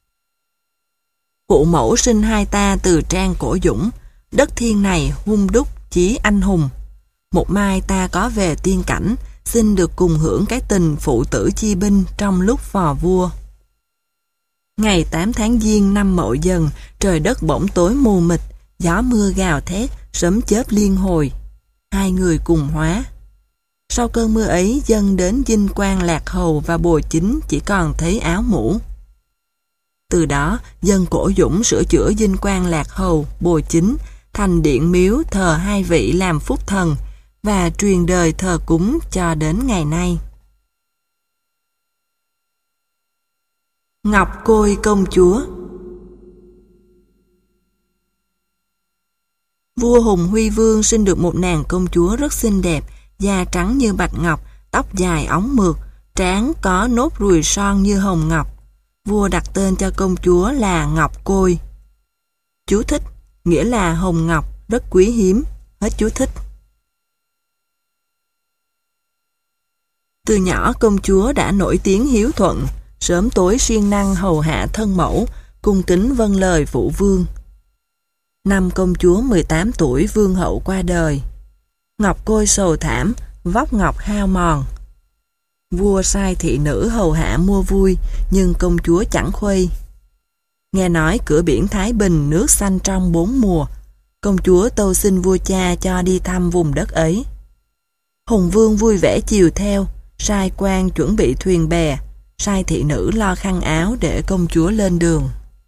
Phụ mẫu sinh hai ta từ trang Cổ Dũng, đất thiên này hung đúc chí anh hùng. Một mai ta có về tiên cảnh, xin được cùng hưởng cái tình phụ tử chi binh trong lúc phò vua. Ngày tám tháng Giêng năm Mậu Dần, trời đất bỗng tối mù mịt, gió mưa gào thét, sấm chớp liên hồi. Hai người cùng hóa. Sau cơn mưa ấy, dân đến dinh quan Lạc Hầu và bồi chính chỉ còn thấy áo mũ. Từ đó, dân Cổ Dũng sửa chữa dinh quan Lạc Hầu, bồi chính thành điện miếu thờ hai vị làm phúc thần và truyền đời thờ cúng cho đến ngày nay. Ngọc Côi công chúa. Vua Hùng Huy Vương sinh được một nàng công chúa rất xinh đẹp, da trắng như bạch ngọc, tóc dài óng mượt, trán có nốt ruồi son như hồng ngọc. Vua đặt tên cho công chúa là Ngọc Côi. Chú thích, nghĩa là hồng ngọc, rất quý hiếm. Hết chú thích. Từ nhỏ công chúa đã nổi tiếng hiếu thuận, sớm tối siêng năng hầu hạ thân mẫu, cung kính vâng lời phụ vương. Năm công chúa mười tám tuổi, vương hậu qua đời. Ngọc Côi sầu thảm, vóc ngọc hao mòn. Vua sai thị nữ hầu hạ mua vui, nhưng công chúa chẳng khuây. Nghe nói cửa biển Thái Bình nước xanh trong bốn mùa, công chúa tâu xin vua cha cho đi thăm vùng đất ấy. Hùng Vương vui vẻ chiều theo, sai quan chuẩn bị thuyền bè, sai thị nữ lo khăn áo để công chúa lên đường.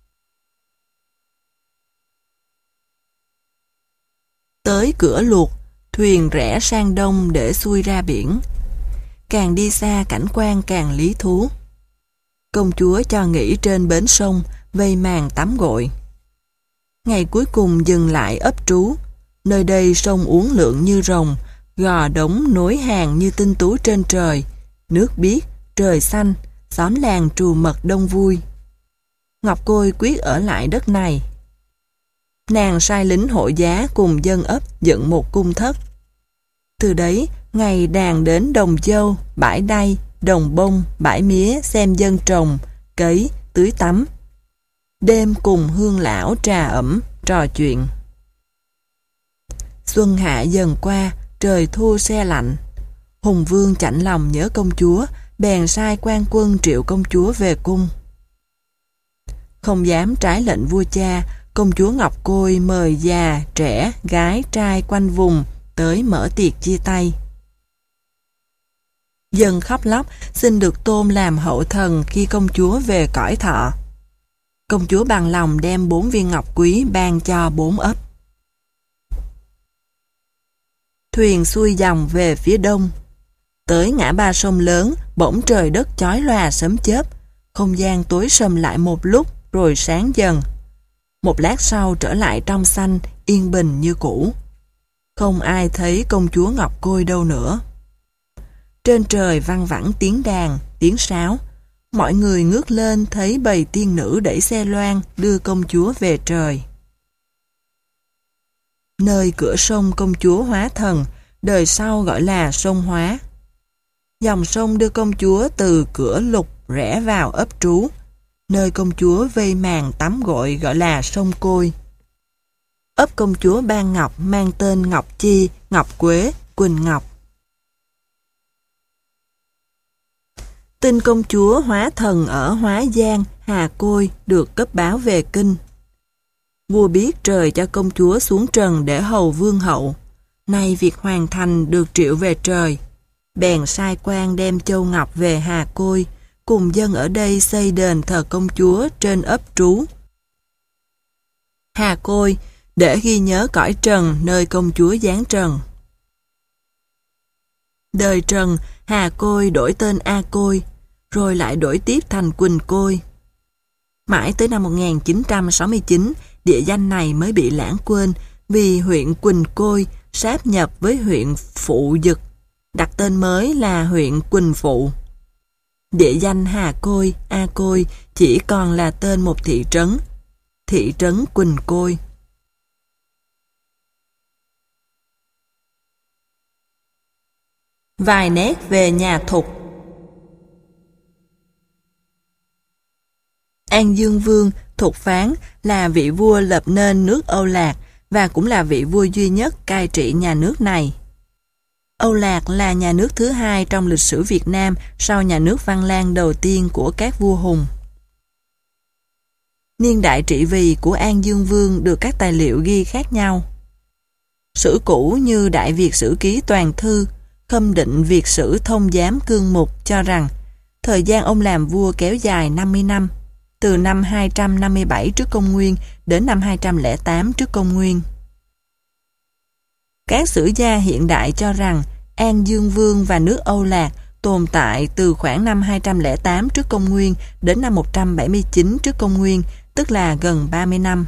Tới cửa Luộc, thuyền rẽ sang đông để xuôi ra biển. Càng đi xa cảnh quan càng lý thú. Công chúa cho nghỉ trên bến sông, vây màn tắm gội. Ngày cuối cùng dừng lại ấp trú. Nơi đây sông uốn lượn như rồng, gò đống nối hàng như tinh tú trên trời, nước biếc, trời xanh, xóm làng trù mật đông vui. Ngọc Côi quyết ở lại đất này. Nàng sai lính hộ giá cùng dân ấp dựng một cung thất. Từ đấy, ngày đàn đến đồng dâu, bãi đay, đồng bông, bãi mía xem dân trồng, cấy, tưới tắm. Đêm cùng hương lão trà ẩm, trò chuyện. Xuân hạ dần qua, trời thu se lạnh. Hùng Vương chạnh lòng nhớ công chúa, bèn sai quan quân triệu công chúa về cung. Không dám trái lệnh vua cha, công chúa Ngọc Côi mời già, trẻ, gái, trai quanh vùng tới mở tiệc chia tay. Dân khóc lóc xin được tôn làm hậu thần khi công chúa về cõi thọ. Công chúa bằng lòng đem bốn viên ngọc quý ban cho bốn ấp. Thuyền xuôi dòng về phía đông. Tới ngã ba sông lớn, bỗng trời đất chói lòa sấm chớp, không gian tối sầm lại một lúc rồi sáng dần. Một lát sau trở lại trong xanh, yên bình như cũ. Không ai thấy công chúa Ngọc Côi đâu nữa. Trên trời văng vẳng tiếng đàn, tiếng sáo. Mọi người ngước lên thấy bầy tiên nữ đẩy xe loan đưa công chúa về trời. Nơi cửa sông công chúa hóa thần, đời sau gọi là sông Hóa. Dòng sông đưa công chúa từ cửa Lục rẽ vào ấp trú. Nơi công chúa vây màn tắm gội gọi là sông Côi. Ấp công chúa Ban Ngọc mang tên Ngọc Chi, Ngọc Quế, Quỳnh Ngọc. Tin công chúa hóa thần ở Hóa Giang, Hà Côi được cấp báo về kinh. Vua biết trời cho công chúa xuống trần để hầu vương hậu, Nay việc hoàn thành được triệu về trời. Bèn sai quan đem châu ngọc về Hà Côi, cùng dân ở đây xây đền thờ công chúa trên ấp Trú. Hà Côi, để ghi nhớ cõi trần nơi công chúa giáng trần. Đời Trần, Hà Côi đổi tên A Côi, rồi lại đổi tiếp thành Quỳnh Côi. Mãi tới năm một nghìn chín trăm sáu mươi chín, địa danh này mới bị lãng quên vì huyện Quỳnh Côi sáp nhập với huyện Phụ Dực, đặt tên mới là huyện Quỳnh Phụ. Địa danh Hà Côi, A Côi chỉ còn là tên một thị trấn, thị trấn Quỳnh Côi. Vài nét về nhà Thục. An Dương Vương Thục Phán là vị vua lập nên nước Âu Lạc và cũng là vị vua duy nhất cai trị nhà nước này. Âu Lạc là nhà nước thứ hai trong lịch sử Việt Nam sau nhà nước Văn Lang đầu tiên của các vua Hùng. Niên đại trị vì của An Dương Vương được các tài liệu ghi khác nhau. Sử cũ như Đại Việt Sử Ký Toàn Thư, Khâm Định Việt Sử Thông Giám Cương Mục cho rằng thời gian ông làm vua kéo dài năm mươi năm, từ năm hai trăm năm mươi bảy trước công nguyên đến năm hai trăm lẻ tám trước công nguyên. Các sử gia hiện đại cho rằng An Dương Vương và nước Âu Lạc tồn tại từ khoảng năm hai trăm lẻ tám trước công nguyên đến năm một trăm bảy mươi chín trước công nguyên, tức là gần ba mươi năm.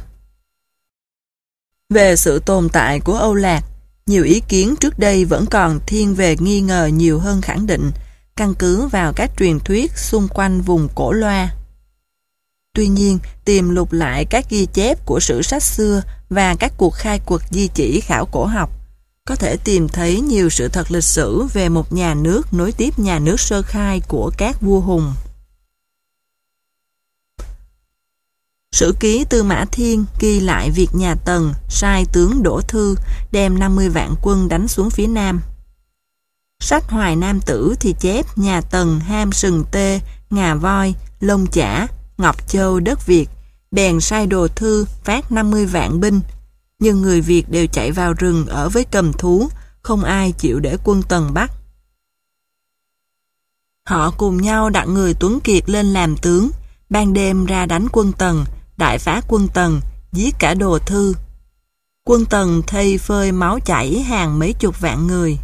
Về sự tồn tại của Âu Lạc, nhiều ý kiến trước đây vẫn còn thiên về nghi ngờ nhiều hơn khẳng định, căn cứ vào các truyền thuyết xung quanh vùng Cổ Loa. Tuy nhiên, tìm lục lại các ghi chép của sử sách xưa và các cuộc khai quật di chỉ khảo cổ học, có thể tìm thấy nhiều sự thật lịch sử về một nhà nước nối tiếp nhà nước sơ khai của các vua Hùng. Sử ký Tư Mã Thiên ghi lại việc nhà Tần sai tướng Đỗ Thư đem năm mươi vạn quân đánh xuống phía Nam. Sách Hoài Nam Tử thì chép nhà Tần ham sừng tê, ngà voi, lông chả, Ngọc Châu đất Việt, bèn sai Đồ Thư phát năm mươi vạn binh, nhưng người Việt đều chạy vào rừng ở với cầm thú, không ai chịu để quân Tần bắt. Họ cùng nhau đặt người tuấn kiệt lên làm tướng, ban đêm ra đánh quân Tần, đại phá quân Tần, giết cả Đồ Thư. Quân Tần thây phơi máu chảy hàng mấy chục vạn người.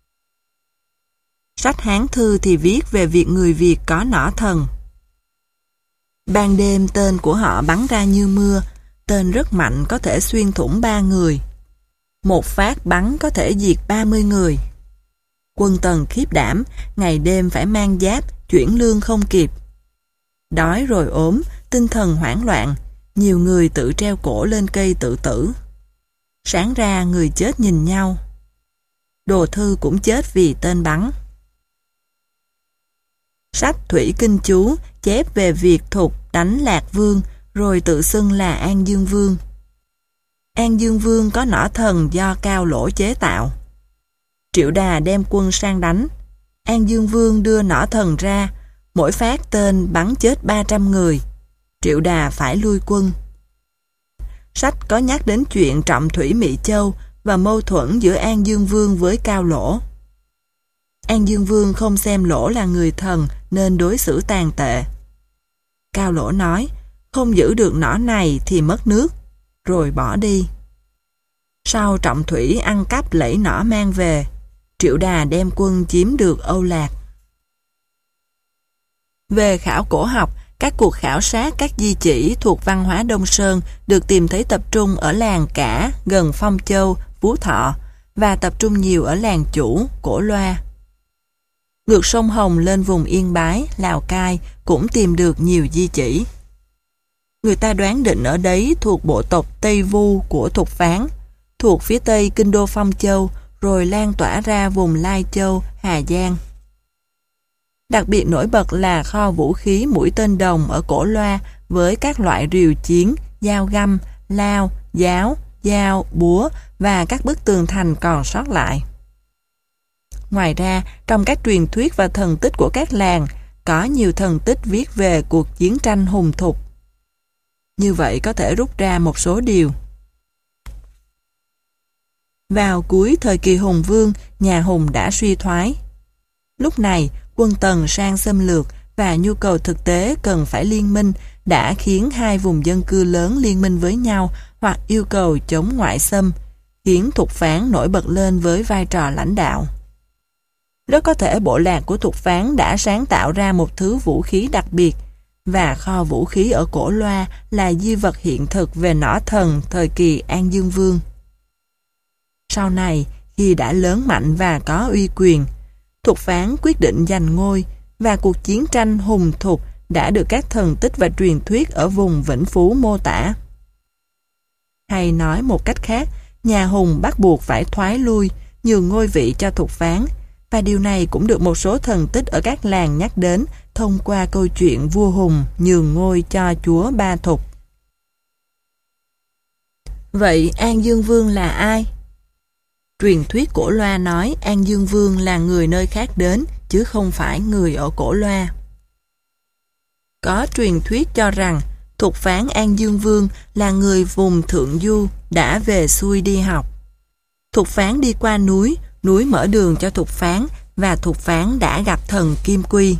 Sách Hán Thư thì viết về việc người Việt có nỏ thần. Ban đêm tên của họ bắn ra như mưa, tên rất mạnh có thể xuyên thủng ba người. Một phát bắn có thể diệt ba mươi người. Quân Tần khiếp đảm, ngày đêm phải mang giáp, chuyển lương không kịp. Đói rồi ốm, tinh thần hoảng loạn, nhiều người tự treo cổ lên cây tự tử. Sáng ra người chết nhìn nhau. Đồ Thư cũng chết vì tên bắn. Sách Thủy Kinh Chú chép về việc Thục đánh Lạc Vương rồi tự xưng là An Dương Vương. An Dương Vương có nỏ thần do Cao Lỗ chế tạo. Triệu Đà đem quân sang đánh. An Dương Vương đưa nỏ thần ra, mỗi phát tên bắn chết ba trăm người. Triệu Đà phải lui quân. Sách có nhắc đến chuyện trọng thủy Mỹ Châu và mâu thuẫn giữa An Dương Vương với Cao Lỗ. An Dương Vương không xem Lỗ là người thần nên đối xử tàn tệ. Cao Lỗ nói, không giữ được nỏ này thì mất nước, rồi bỏ đi. Sau trọng thủy ăn cắp lẫy nỏ mang về, Triệu Đà đem quân chiếm được Âu Lạc. Về khảo cổ học, các cuộc khảo sát các di chỉ thuộc văn hóa Đông Sơn được tìm thấy tập trung ở làng Cả gần Phong Châu, Phú Thọ và tập trung nhiều ở làng Chủ, Cổ Loa. Ngược sông Hồng lên vùng Yên Bái, Lào Cai cũng tìm được nhiều di chỉ. Người ta đoán định ở đấy thuộc bộ tộc Tây Vu của Thục Phán, thuộc phía tây kinh đô Phong Châu, rồi lan tỏa ra vùng Lai Châu, Hà Giang. Đặc biệt nổi bật là kho vũ khí mũi tên đồng ở Cổ Loa với các loại rìu chiến, dao găm, lao, giáo, dao, búa và các bức tường thành còn sót lại. Ngoài ra, trong các truyền thuyết và thần tích của các làng, có nhiều thần tích viết về cuộc chiến tranh hùng thục. Như vậy có thể rút ra một số điều. Vào cuối thời kỳ Hùng Vương, nhà Hùng đã suy thoái. Lúc này, quân Tần sang xâm lược và nhu cầu thực tế cần phải liên minh đã khiến hai vùng dân cư lớn liên minh với nhau hoặc yêu cầu chống ngoại xâm, khiến Thục Phán nổi bật lên với vai trò lãnh đạo. Rất có thể bộ lạc của Thục Phán đã sáng tạo ra một thứ vũ khí đặc biệt, và kho vũ khí ở Cổ Loa là di vật hiện thực về nỏ thần thời kỳ An Dương Vương. Sau này, khi đã lớn mạnh và có uy quyền, Thục Phán quyết định giành ngôi, và cuộc chiến tranh Hùng Thục đã được các thần tích và truyền thuyết ở vùng Vĩnh Phú mô tả. Hay nói một cách khác, nhà Hùng bắt buộc phải thoái lui, nhường ngôi vị cho Thục Phán, và điều này cũng được một số thần tích ở các làng nhắc đến thông qua câu chuyện vua Hùng nhường ngôi cho chúa Ba Thục. Vậy An Dương Vương là ai? Truyền thuyết Cổ Loa nói An Dương Vương là người nơi khác đến, chứ không phải người ở Cổ Loa. Có truyền thuyết cho rằng Thục Phán An Dương Vương là người vùng Thượng Du đã về xuôi đi học. Thục Phán đi qua núi, núi mở đường cho Thục Phán, và Thục Phán đã gặp thần Kim Quy.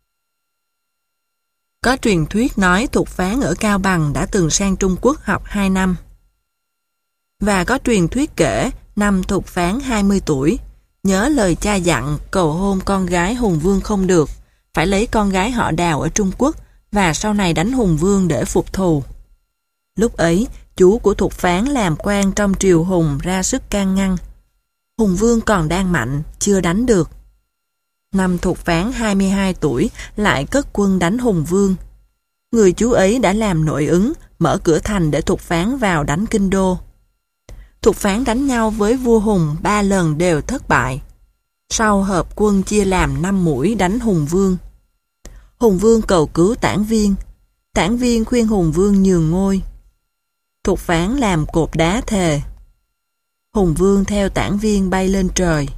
Có truyền thuyết nói Thục Phán ở Cao Bằng đã từng sang Trung Quốc học hai năm. Và có truyền thuyết kể năm Thục Phán hai mươi tuổi, nhớ lời cha dặn cầu hôn con gái Hùng Vương không được, phải lấy con gái họ Đào ở Trung Quốc và sau này đánh Hùng Vương để phục thù. Lúc ấy, chú của Thục Phán làm quan trong triều Hùng ra sức can ngăn. Hùng Vương còn đang mạnh, chưa đánh được. Năm Thục Phán hai mươi hai tuổi lại cất quân đánh Hùng Vương. Người chú ấy đã làm nội ứng, mở cửa thành để Thục Phán vào đánh kinh đô. Thục Phán đánh nhau với vua Hùng ba lần đều thất bại. Sau hợp quân chia làm năm mũi đánh Hùng Vương. Hùng Vương cầu cứu Tản Viên. Tản Viên khuyên Hùng Vương nhường ngôi. Thục Phán làm cột đá thề. Hùng Vương theo Tản Viên bay lên trời.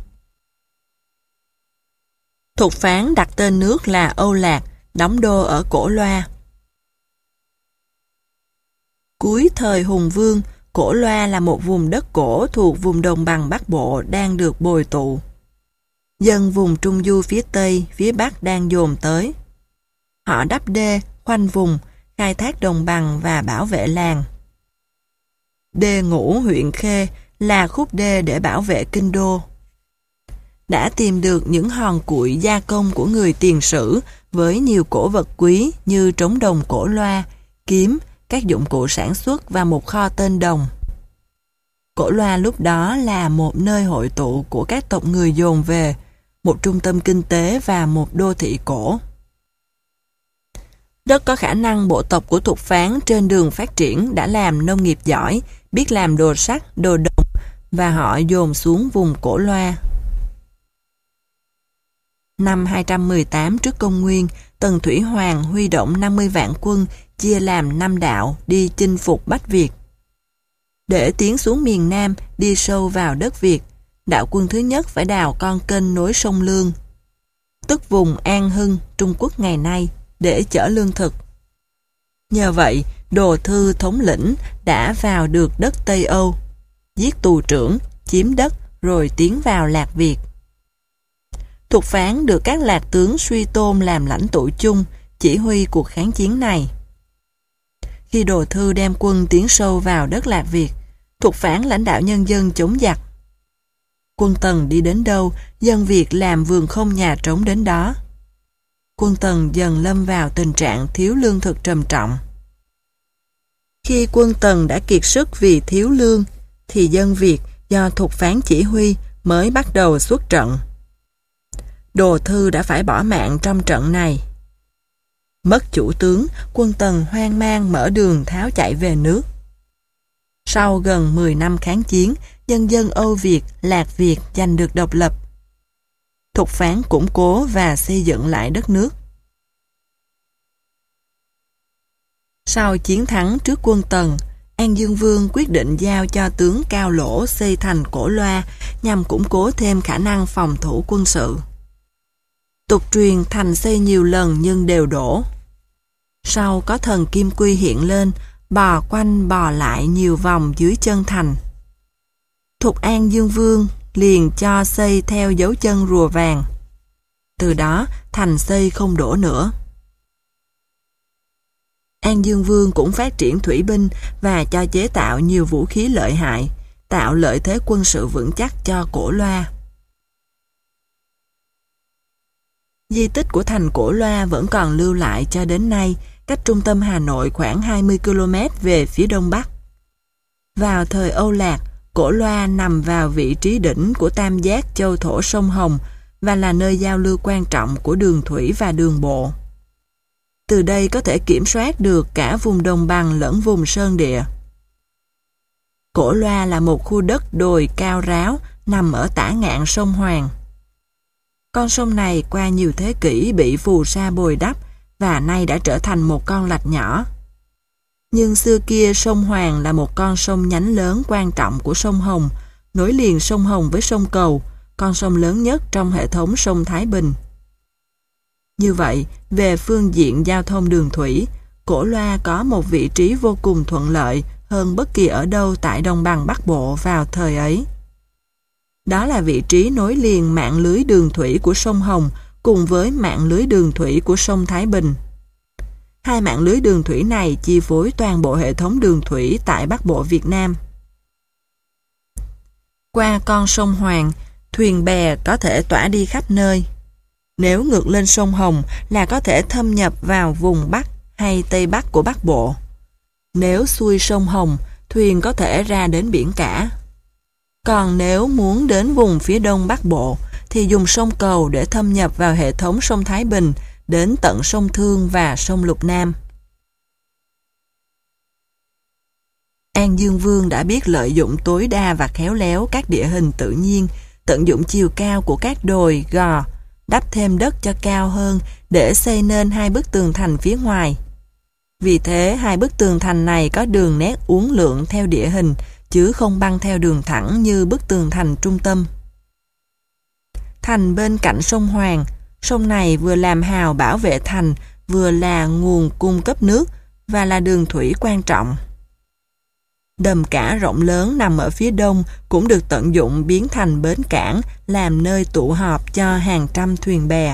Thục Phán đặt tên nước là Âu Lạc, đóng đô ở Cổ Loa. Cuối thời Hùng Vương, Cổ Loa là một vùng đất cổ thuộc vùng đồng bằng Bắc Bộ đang được bồi tụ. Dân vùng Trung Du phía Tây, phía Bắc đang dồn tới. Họ đắp đê, khoanh vùng, khai thác đồng bằng và bảo vệ làng. Đê Ngũ huyện Khê là khúc đê để bảo vệ kinh đô. Đã tìm được những hòn củi gia công của người tiền sử với nhiều cổ vật quý như trống đồng Cổ Loa, kiếm, các dụng cụ sản xuất và một kho tên đồng. Cổ Loa lúc đó là một nơi hội tụ của các tộc người dồn về, một trung tâm kinh tế và một đô thị cổ. Rất có khả năng bộ tộc của Thục Phán trên đường phát triển đã làm nông nghiệp giỏi, biết làm đồ sắt, đồ đồng và họ dồn xuống vùng Cổ Loa. Năm hai trăm mười tám trước công nguyên, Tần Thủy Hoàng huy động năm mươi vạn quân chia làm năm đạo đi chinh phục Bách Việt. Để tiến xuống miền Nam đi sâu vào đất Việt, đạo quân thứ nhất phải đào con kênh nối sông Lương, tức vùng An Hưng, Trung Quốc ngày nay, để chở lương thực. Nhờ vậy, Đồ Thư thống lĩnh đã vào được đất Tây Âu, giết tù trưởng, chiếm đất rồi tiến vào Lạc Việt. Thục Phán được các lạc tướng suy tôn làm lãnh tụ chung, chỉ huy cuộc kháng chiến này. Khi Đồ Thư đem quân tiến sâu vào đất Lạc Việt, Thục Phán lãnh đạo nhân dân chống giặc. Quân Tần đi đến đâu, dân Việt làm vườn không nhà trống đến đó. Quân Tần dần lâm vào tình trạng thiếu lương thực trầm trọng. Khi quân Tần đã kiệt sức vì thiếu lương, thì dân Việt do Thục Phán chỉ huy mới bắt đầu xuất trận. Đồ Thư đã phải bỏ mạng trong trận này. Mất chủ tướng, quân Tần hoang mang mở đường tháo chạy về nước. Sau gần mười năm kháng chiến, nhân dân Âu Việt, Lạc Việt giành được độc lập. Thục Phán củng cố và xây dựng lại đất nước. Sau chiến thắng trước quân Tần, An Dương Vương quyết định giao cho tướng Cao Lỗ xây thành Cổ Loa nhằm củng cố thêm khả năng phòng thủ quân sự. Tục truyền thành xây nhiều lần nhưng đều đổ. Sau có thần Kim Quy hiện lên, bò quanh bò lại nhiều vòng dưới chân thành. Thục An Dương Vương liền cho xây theo dấu chân rùa vàng. Từ đó, thành xây không đổ nữa. An Dương Vương cũng phát triển thủy binh và cho chế tạo nhiều vũ khí lợi hại, tạo lợi thế quân sự vững chắc cho Cổ Loa. Di tích của thành Cổ Loa vẫn còn lưu lại cho đến nay, cách trung tâm Hà Nội khoảng hai mươi ki lô mét về phía đông bắc. Vào thời Âu Lạc, Cổ Loa nằm vào vị trí đỉnh của tam giác châu thổ sông Hồng và là nơi giao lưu quan trọng của đường thủy và đường bộ. Từ đây có thể kiểm soát được cả vùng đồng bằng lẫn vùng sơn địa. Cổ Loa là một khu đất đồi cao ráo nằm ở tả ngạn sông Hoàng. Con sông này qua nhiều thế kỷ bị phù sa bồi đắp và nay đã trở thành một con lạch nhỏ. Nhưng xưa kia sông Hoàng là một con sông nhánh lớn quan trọng của sông Hồng, nối liền sông Hồng với sông Cầu, con sông lớn nhất trong hệ thống sông Thái Bình. Như vậy, về phương diện giao thông đường thủy, Cổ Loa có một vị trí vô cùng thuận lợi hơn bất kỳ ở đâu tại đồng bằng Bắc Bộ vào thời ấy. Đó là vị trí nối liền mạng lưới đường thủy của sông Hồng cùng với mạng lưới đường thủy của sông Thái Bình. Hai mạng lưới đường thủy này chi phối toàn bộ hệ thống đường thủy tại Bắc Bộ Việt Nam. Qua con sông Hoàng, thuyền bè có thể tỏa đi khắp nơi. Nếu ngược lên sông Hồng là có thể thâm nhập vào vùng Bắc hay Tây Bắc của Bắc Bộ. Nếu xuôi sông Hồng, thuyền có thể ra đến biển cả. Còn nếu muốn đến vùng phía đông Bắc Bộ, thì dùng sông Cầu để thâm nhập vào hệ thống sông Thái Bình, đến tận sông Thương và sông Lục Nam. An Dương Vương đã biết lợi dụng tối đa và khéo léo các địa hình tự nhiên, tận dụng chiều cao của các đồi, gò, đắp thêm đất cho cao hơn để xây nên hai bức tường thành phía ngoài. Vì thế, hai bức tường thành này có đường nét uốn lượn theo địa hình, chứ không băng theo đường thẳng như bức tường thành trung tâm. Thành bên cạnh sông Hoàng, sông này vừa làm hào bảo vệ thành, vừa là nguồn cung cấp nước và là đường thủy quan trọng. Đầm Cả rộng lớn nằm ở phía đông cũng được tận dụng biến thành bến cảng, làm nơi tụ họp cho hàng trăm thuyền bè.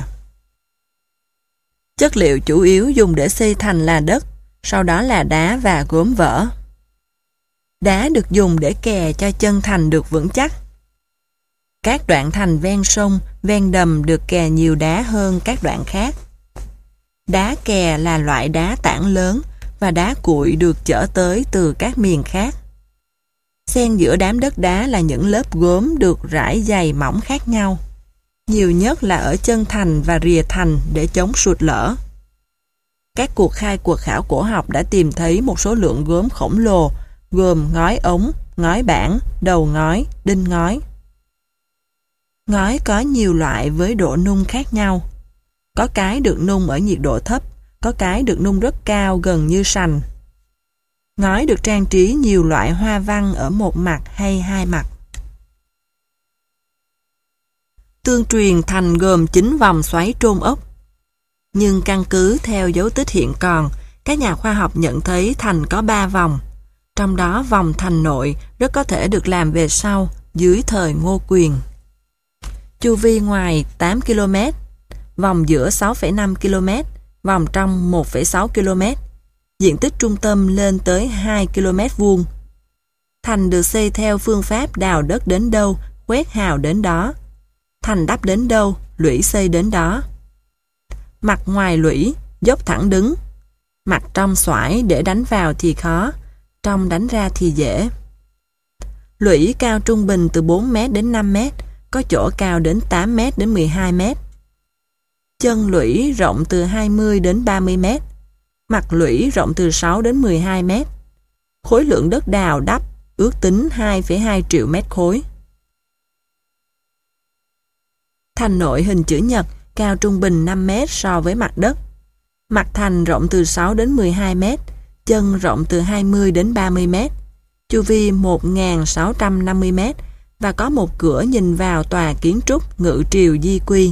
Chất liệu chủ yếu dùng để xây thành là đất, sau đó là đá và gốm vỡ. Đá được dùng để kè cho chân thành được vững chắc. Các đoạn thành ven sông, ven đầm được kè nhiều đá hơn các đoạn khác. Đá kè là loại đá tảng lớn và đá cuội được chở tới từ các miền khác. Xen giữa đám đất đá là những lớp gốm được rải dày mỏng khác nhau. Nhiều nhất là ở chân thành và rìa thành để chống sụt lở. Các cuộc khai cuộc khảo cổ học đã tìm thấy một số lượng gốm khổng lồ, gồm ngói ống, ngói bản, đầu ngói, đinh ngói. Ngói có nhiều loại với độ nung khác nhau. Có cái được nung ở nhiệt độ thấp, có cái được nung rất cao gần như sành. Ngói được trang trí nhiều loại hoa văn ở một mặt hay hai mặt. Tương truyền thành gồm chín vòng xoáy trôn ốc. Nhưng căn cứ theo dấu tích hiện còn, các nhà khoa học nhận thấy thành có ba vòng. Trong đó vòng thành nội rất có thể được làm về sau, dưới thời Ngô Quyền. Chu vi ngoài tám ki lô mét, vòng giữa sáu phẩy năm ki lô mét, vòng trong một phẩy sáu ki lô mét, diện tích trung tâm lên tới hai ki lô mét vuông. Thành được xây theo phương pháp đào đất đến đâu, quét hào đến đó. Thành đắp đến đâu, lũy xây đến đó. Mặt ngoài lũy, dốc thẳng đứng. Mặt trong xoải để đánh vào thì khó, trong đánh ra thì dễ. Lũy cao trung bình từ bốn mét đến năm mét, có chỗ cao đến tám mét đến mười hai mét. Chân lũy rộng từ hai mươi đến ba mươi mét. Mặt lũy rộng từ sáu đến mười hai mét. Khối lượng đất đào đắp ước tính hai phẩy hai triệu mét khối. Thành nội hình chữ nhật, cao trung bình năm mét so với mặt đất. Mặt thành rộng từ sáu đến mười hai mét, chân rộng từ hai mươi đến ba mươi mét, chu vi một nghìn sáu trăm năm mươi mét và có một cửa nhìn vào tòa kiến trúc Ngự Triều Di Quy.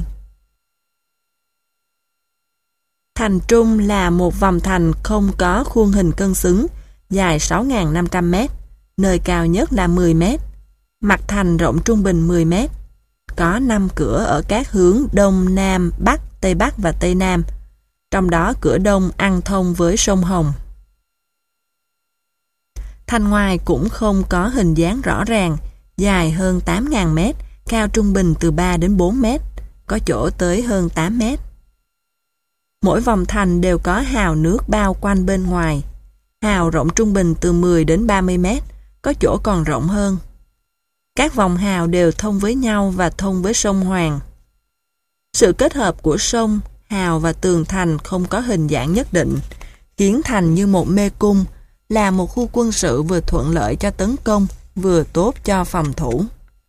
Thành trung là một vòng thành không có khuôn hình cân xứng, dài sáu nghìn năm trăm mét, nơi cao nhất là mười mét. Mặt thành rộng trung bình mười mét. Có năm cửa ở các hướng Đông, Nam, Bắc, Tây Bắc và Tây Nam. Trong đó cửa Đông ăn thông với sông Hồng. Thành ngoài cũng không có hình dáng rõ ràng, dài hơn tám nghìn mét, cao trung bình từ ba đến bốn mét, có chỗ tới hơn tám mét. Mỗi vòng thành đều có hào nước bao quanh bên ngoài. Hào rộng trung bình từ mười đến ba mươi mét, có chỗ còn rộng hơn. Các vòng hào đều thông với nhau và thông với sông Hoàng. Sự kết hợp của sông, hào và tường thành không có hình dạng nhất định, khiến thành như một mê cung, là một khu quân sự vừa thuận lợi cho tấn công, vừa tốt cho phòng thủ.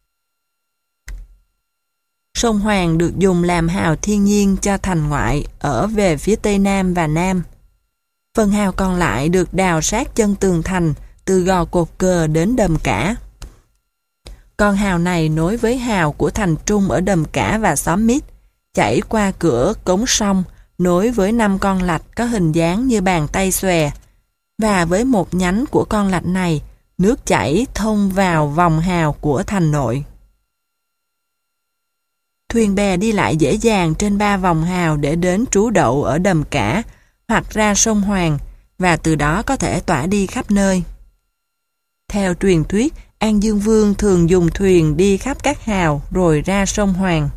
Sông Hoàng được dùng làm hào thiên nhiên cho thành ngoại ở về phía Tây Nam và Nam. Phần hào còn lại được đào sát chân tường thành từ gò cột cờ đến đầm cả. Con hào này nối với hào của thành trung ở đầm cả và xóm Mít, chảy qua cửa cống sông, nối với năm con lạch có hình dáng như bàn tay xòe. Và với một nhánh của con lạch này, nước chảy thông vào vòng hào của thành nội. Thuyền bè đi lại dễ dàng trên ba vòng hào để đến trú đậu ở đầm cả hoặc ra sông Hoàng, và từ đó có thể tỏa đi khắp nơi. Theo truyền thuyết, An Dương Vương thường dùng thuyền đi khắp các hào rồi ra sông Hoàng.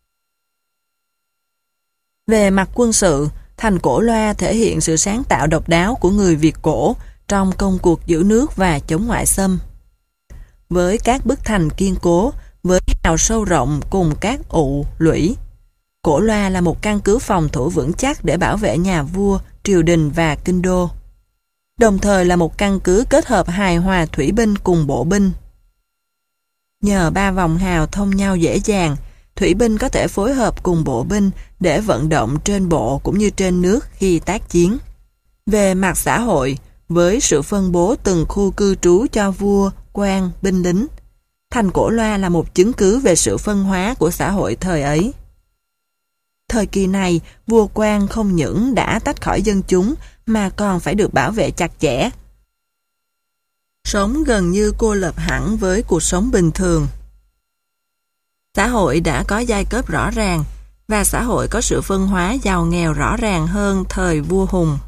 Về mặt quân sự, thành Cổ Loa thể hiện sự sáng tạo độc đáo của người Việt cổ trong công cuộc giữ nước và chống ngoại xâm. Với các bức thành kiên cố, với hào sâu rộng cùng các ụ, lũy, Cổ Loa là một căn cứ phòng thủ vững chắc để bảo vệ nhà vua, triều đình và kinh đô. Đồng thời là một căn cứ kết hợp hài hòa thủy binh cùng bộ binh. Nhờ ba vòng hào thông nhau dễ dàng, thủy binh có thể phối hợp cùng bộ binh để vận động trên bộ cũng như trên nước khi tác chiến. Về mặt xã hội, với sự phân bố từng khu cư trú cho vua, quan, binh lính, thành Cổ Loa là một chứng cứ về sự phân hóa của xã hội thời ấy. Thời kỳ này, vua quan không những đã tách khỏi dân chúng mà còn phải được bảo vệ chặt chẽ. Sống gần như cô lập hẳn với cuộc sống bình thường. Xã hội đã có giai cấp rõ ràng và xã hội có sự phân hóa giàu nghèo rõ ràng hơn thời vua Hùng.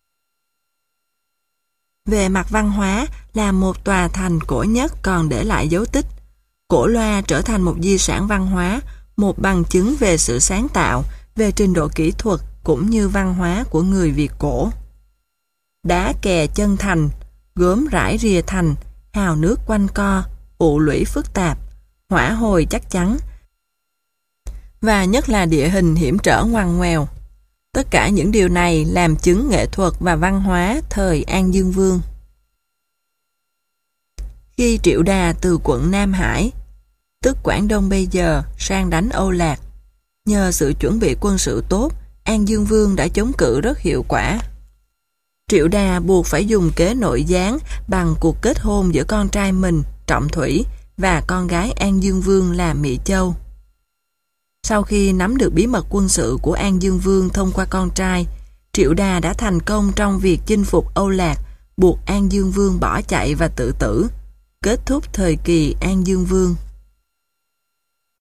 Về mặt văn hóa, là một tòa thành cổ nhất còn để lại dấu tích, Cổ Loa trở thành một di sản văn hóa, một bằng chứng về sự sáng tạo, về trình độ kỹ thuật cũng như văn hóa của người Việt cổ. Đá kè chân thành, gốm rải rìa thành, hào nước quanh co, ụ lũy phức tạp, hỏa hồi chắc chắn, và nhất là địa hình hiểm trở ngoằn ngoèo. Tất cả những điều này làm chứng nghệ thuật và văn hóa thời An Dương Vương. Khi Triệu Đà từ quận Nam Hải, tức Quảng Đông bây giờ, sang đánh Âu Lạc, nhờ sự chuẩn bị quân sự tốt, An Dương Vương đã chống cự rất hiệu quả. Triệu Đà buộc phải dùng kế nội gián bằng cuộc kết hôn giữa con trai mình, Trọng Thủy, và con gái An Dương Vương là Mỹ Châu. Sau khi nắm được bí mật quân sự của An Dương Vương thông qua con trai, Triệu Đà đã thành công trong việc chinh phục Âu Lạc, buộc An Dương Vương bỏ chạy và tự tử, kết thúc thời kỳ An Dương Vương.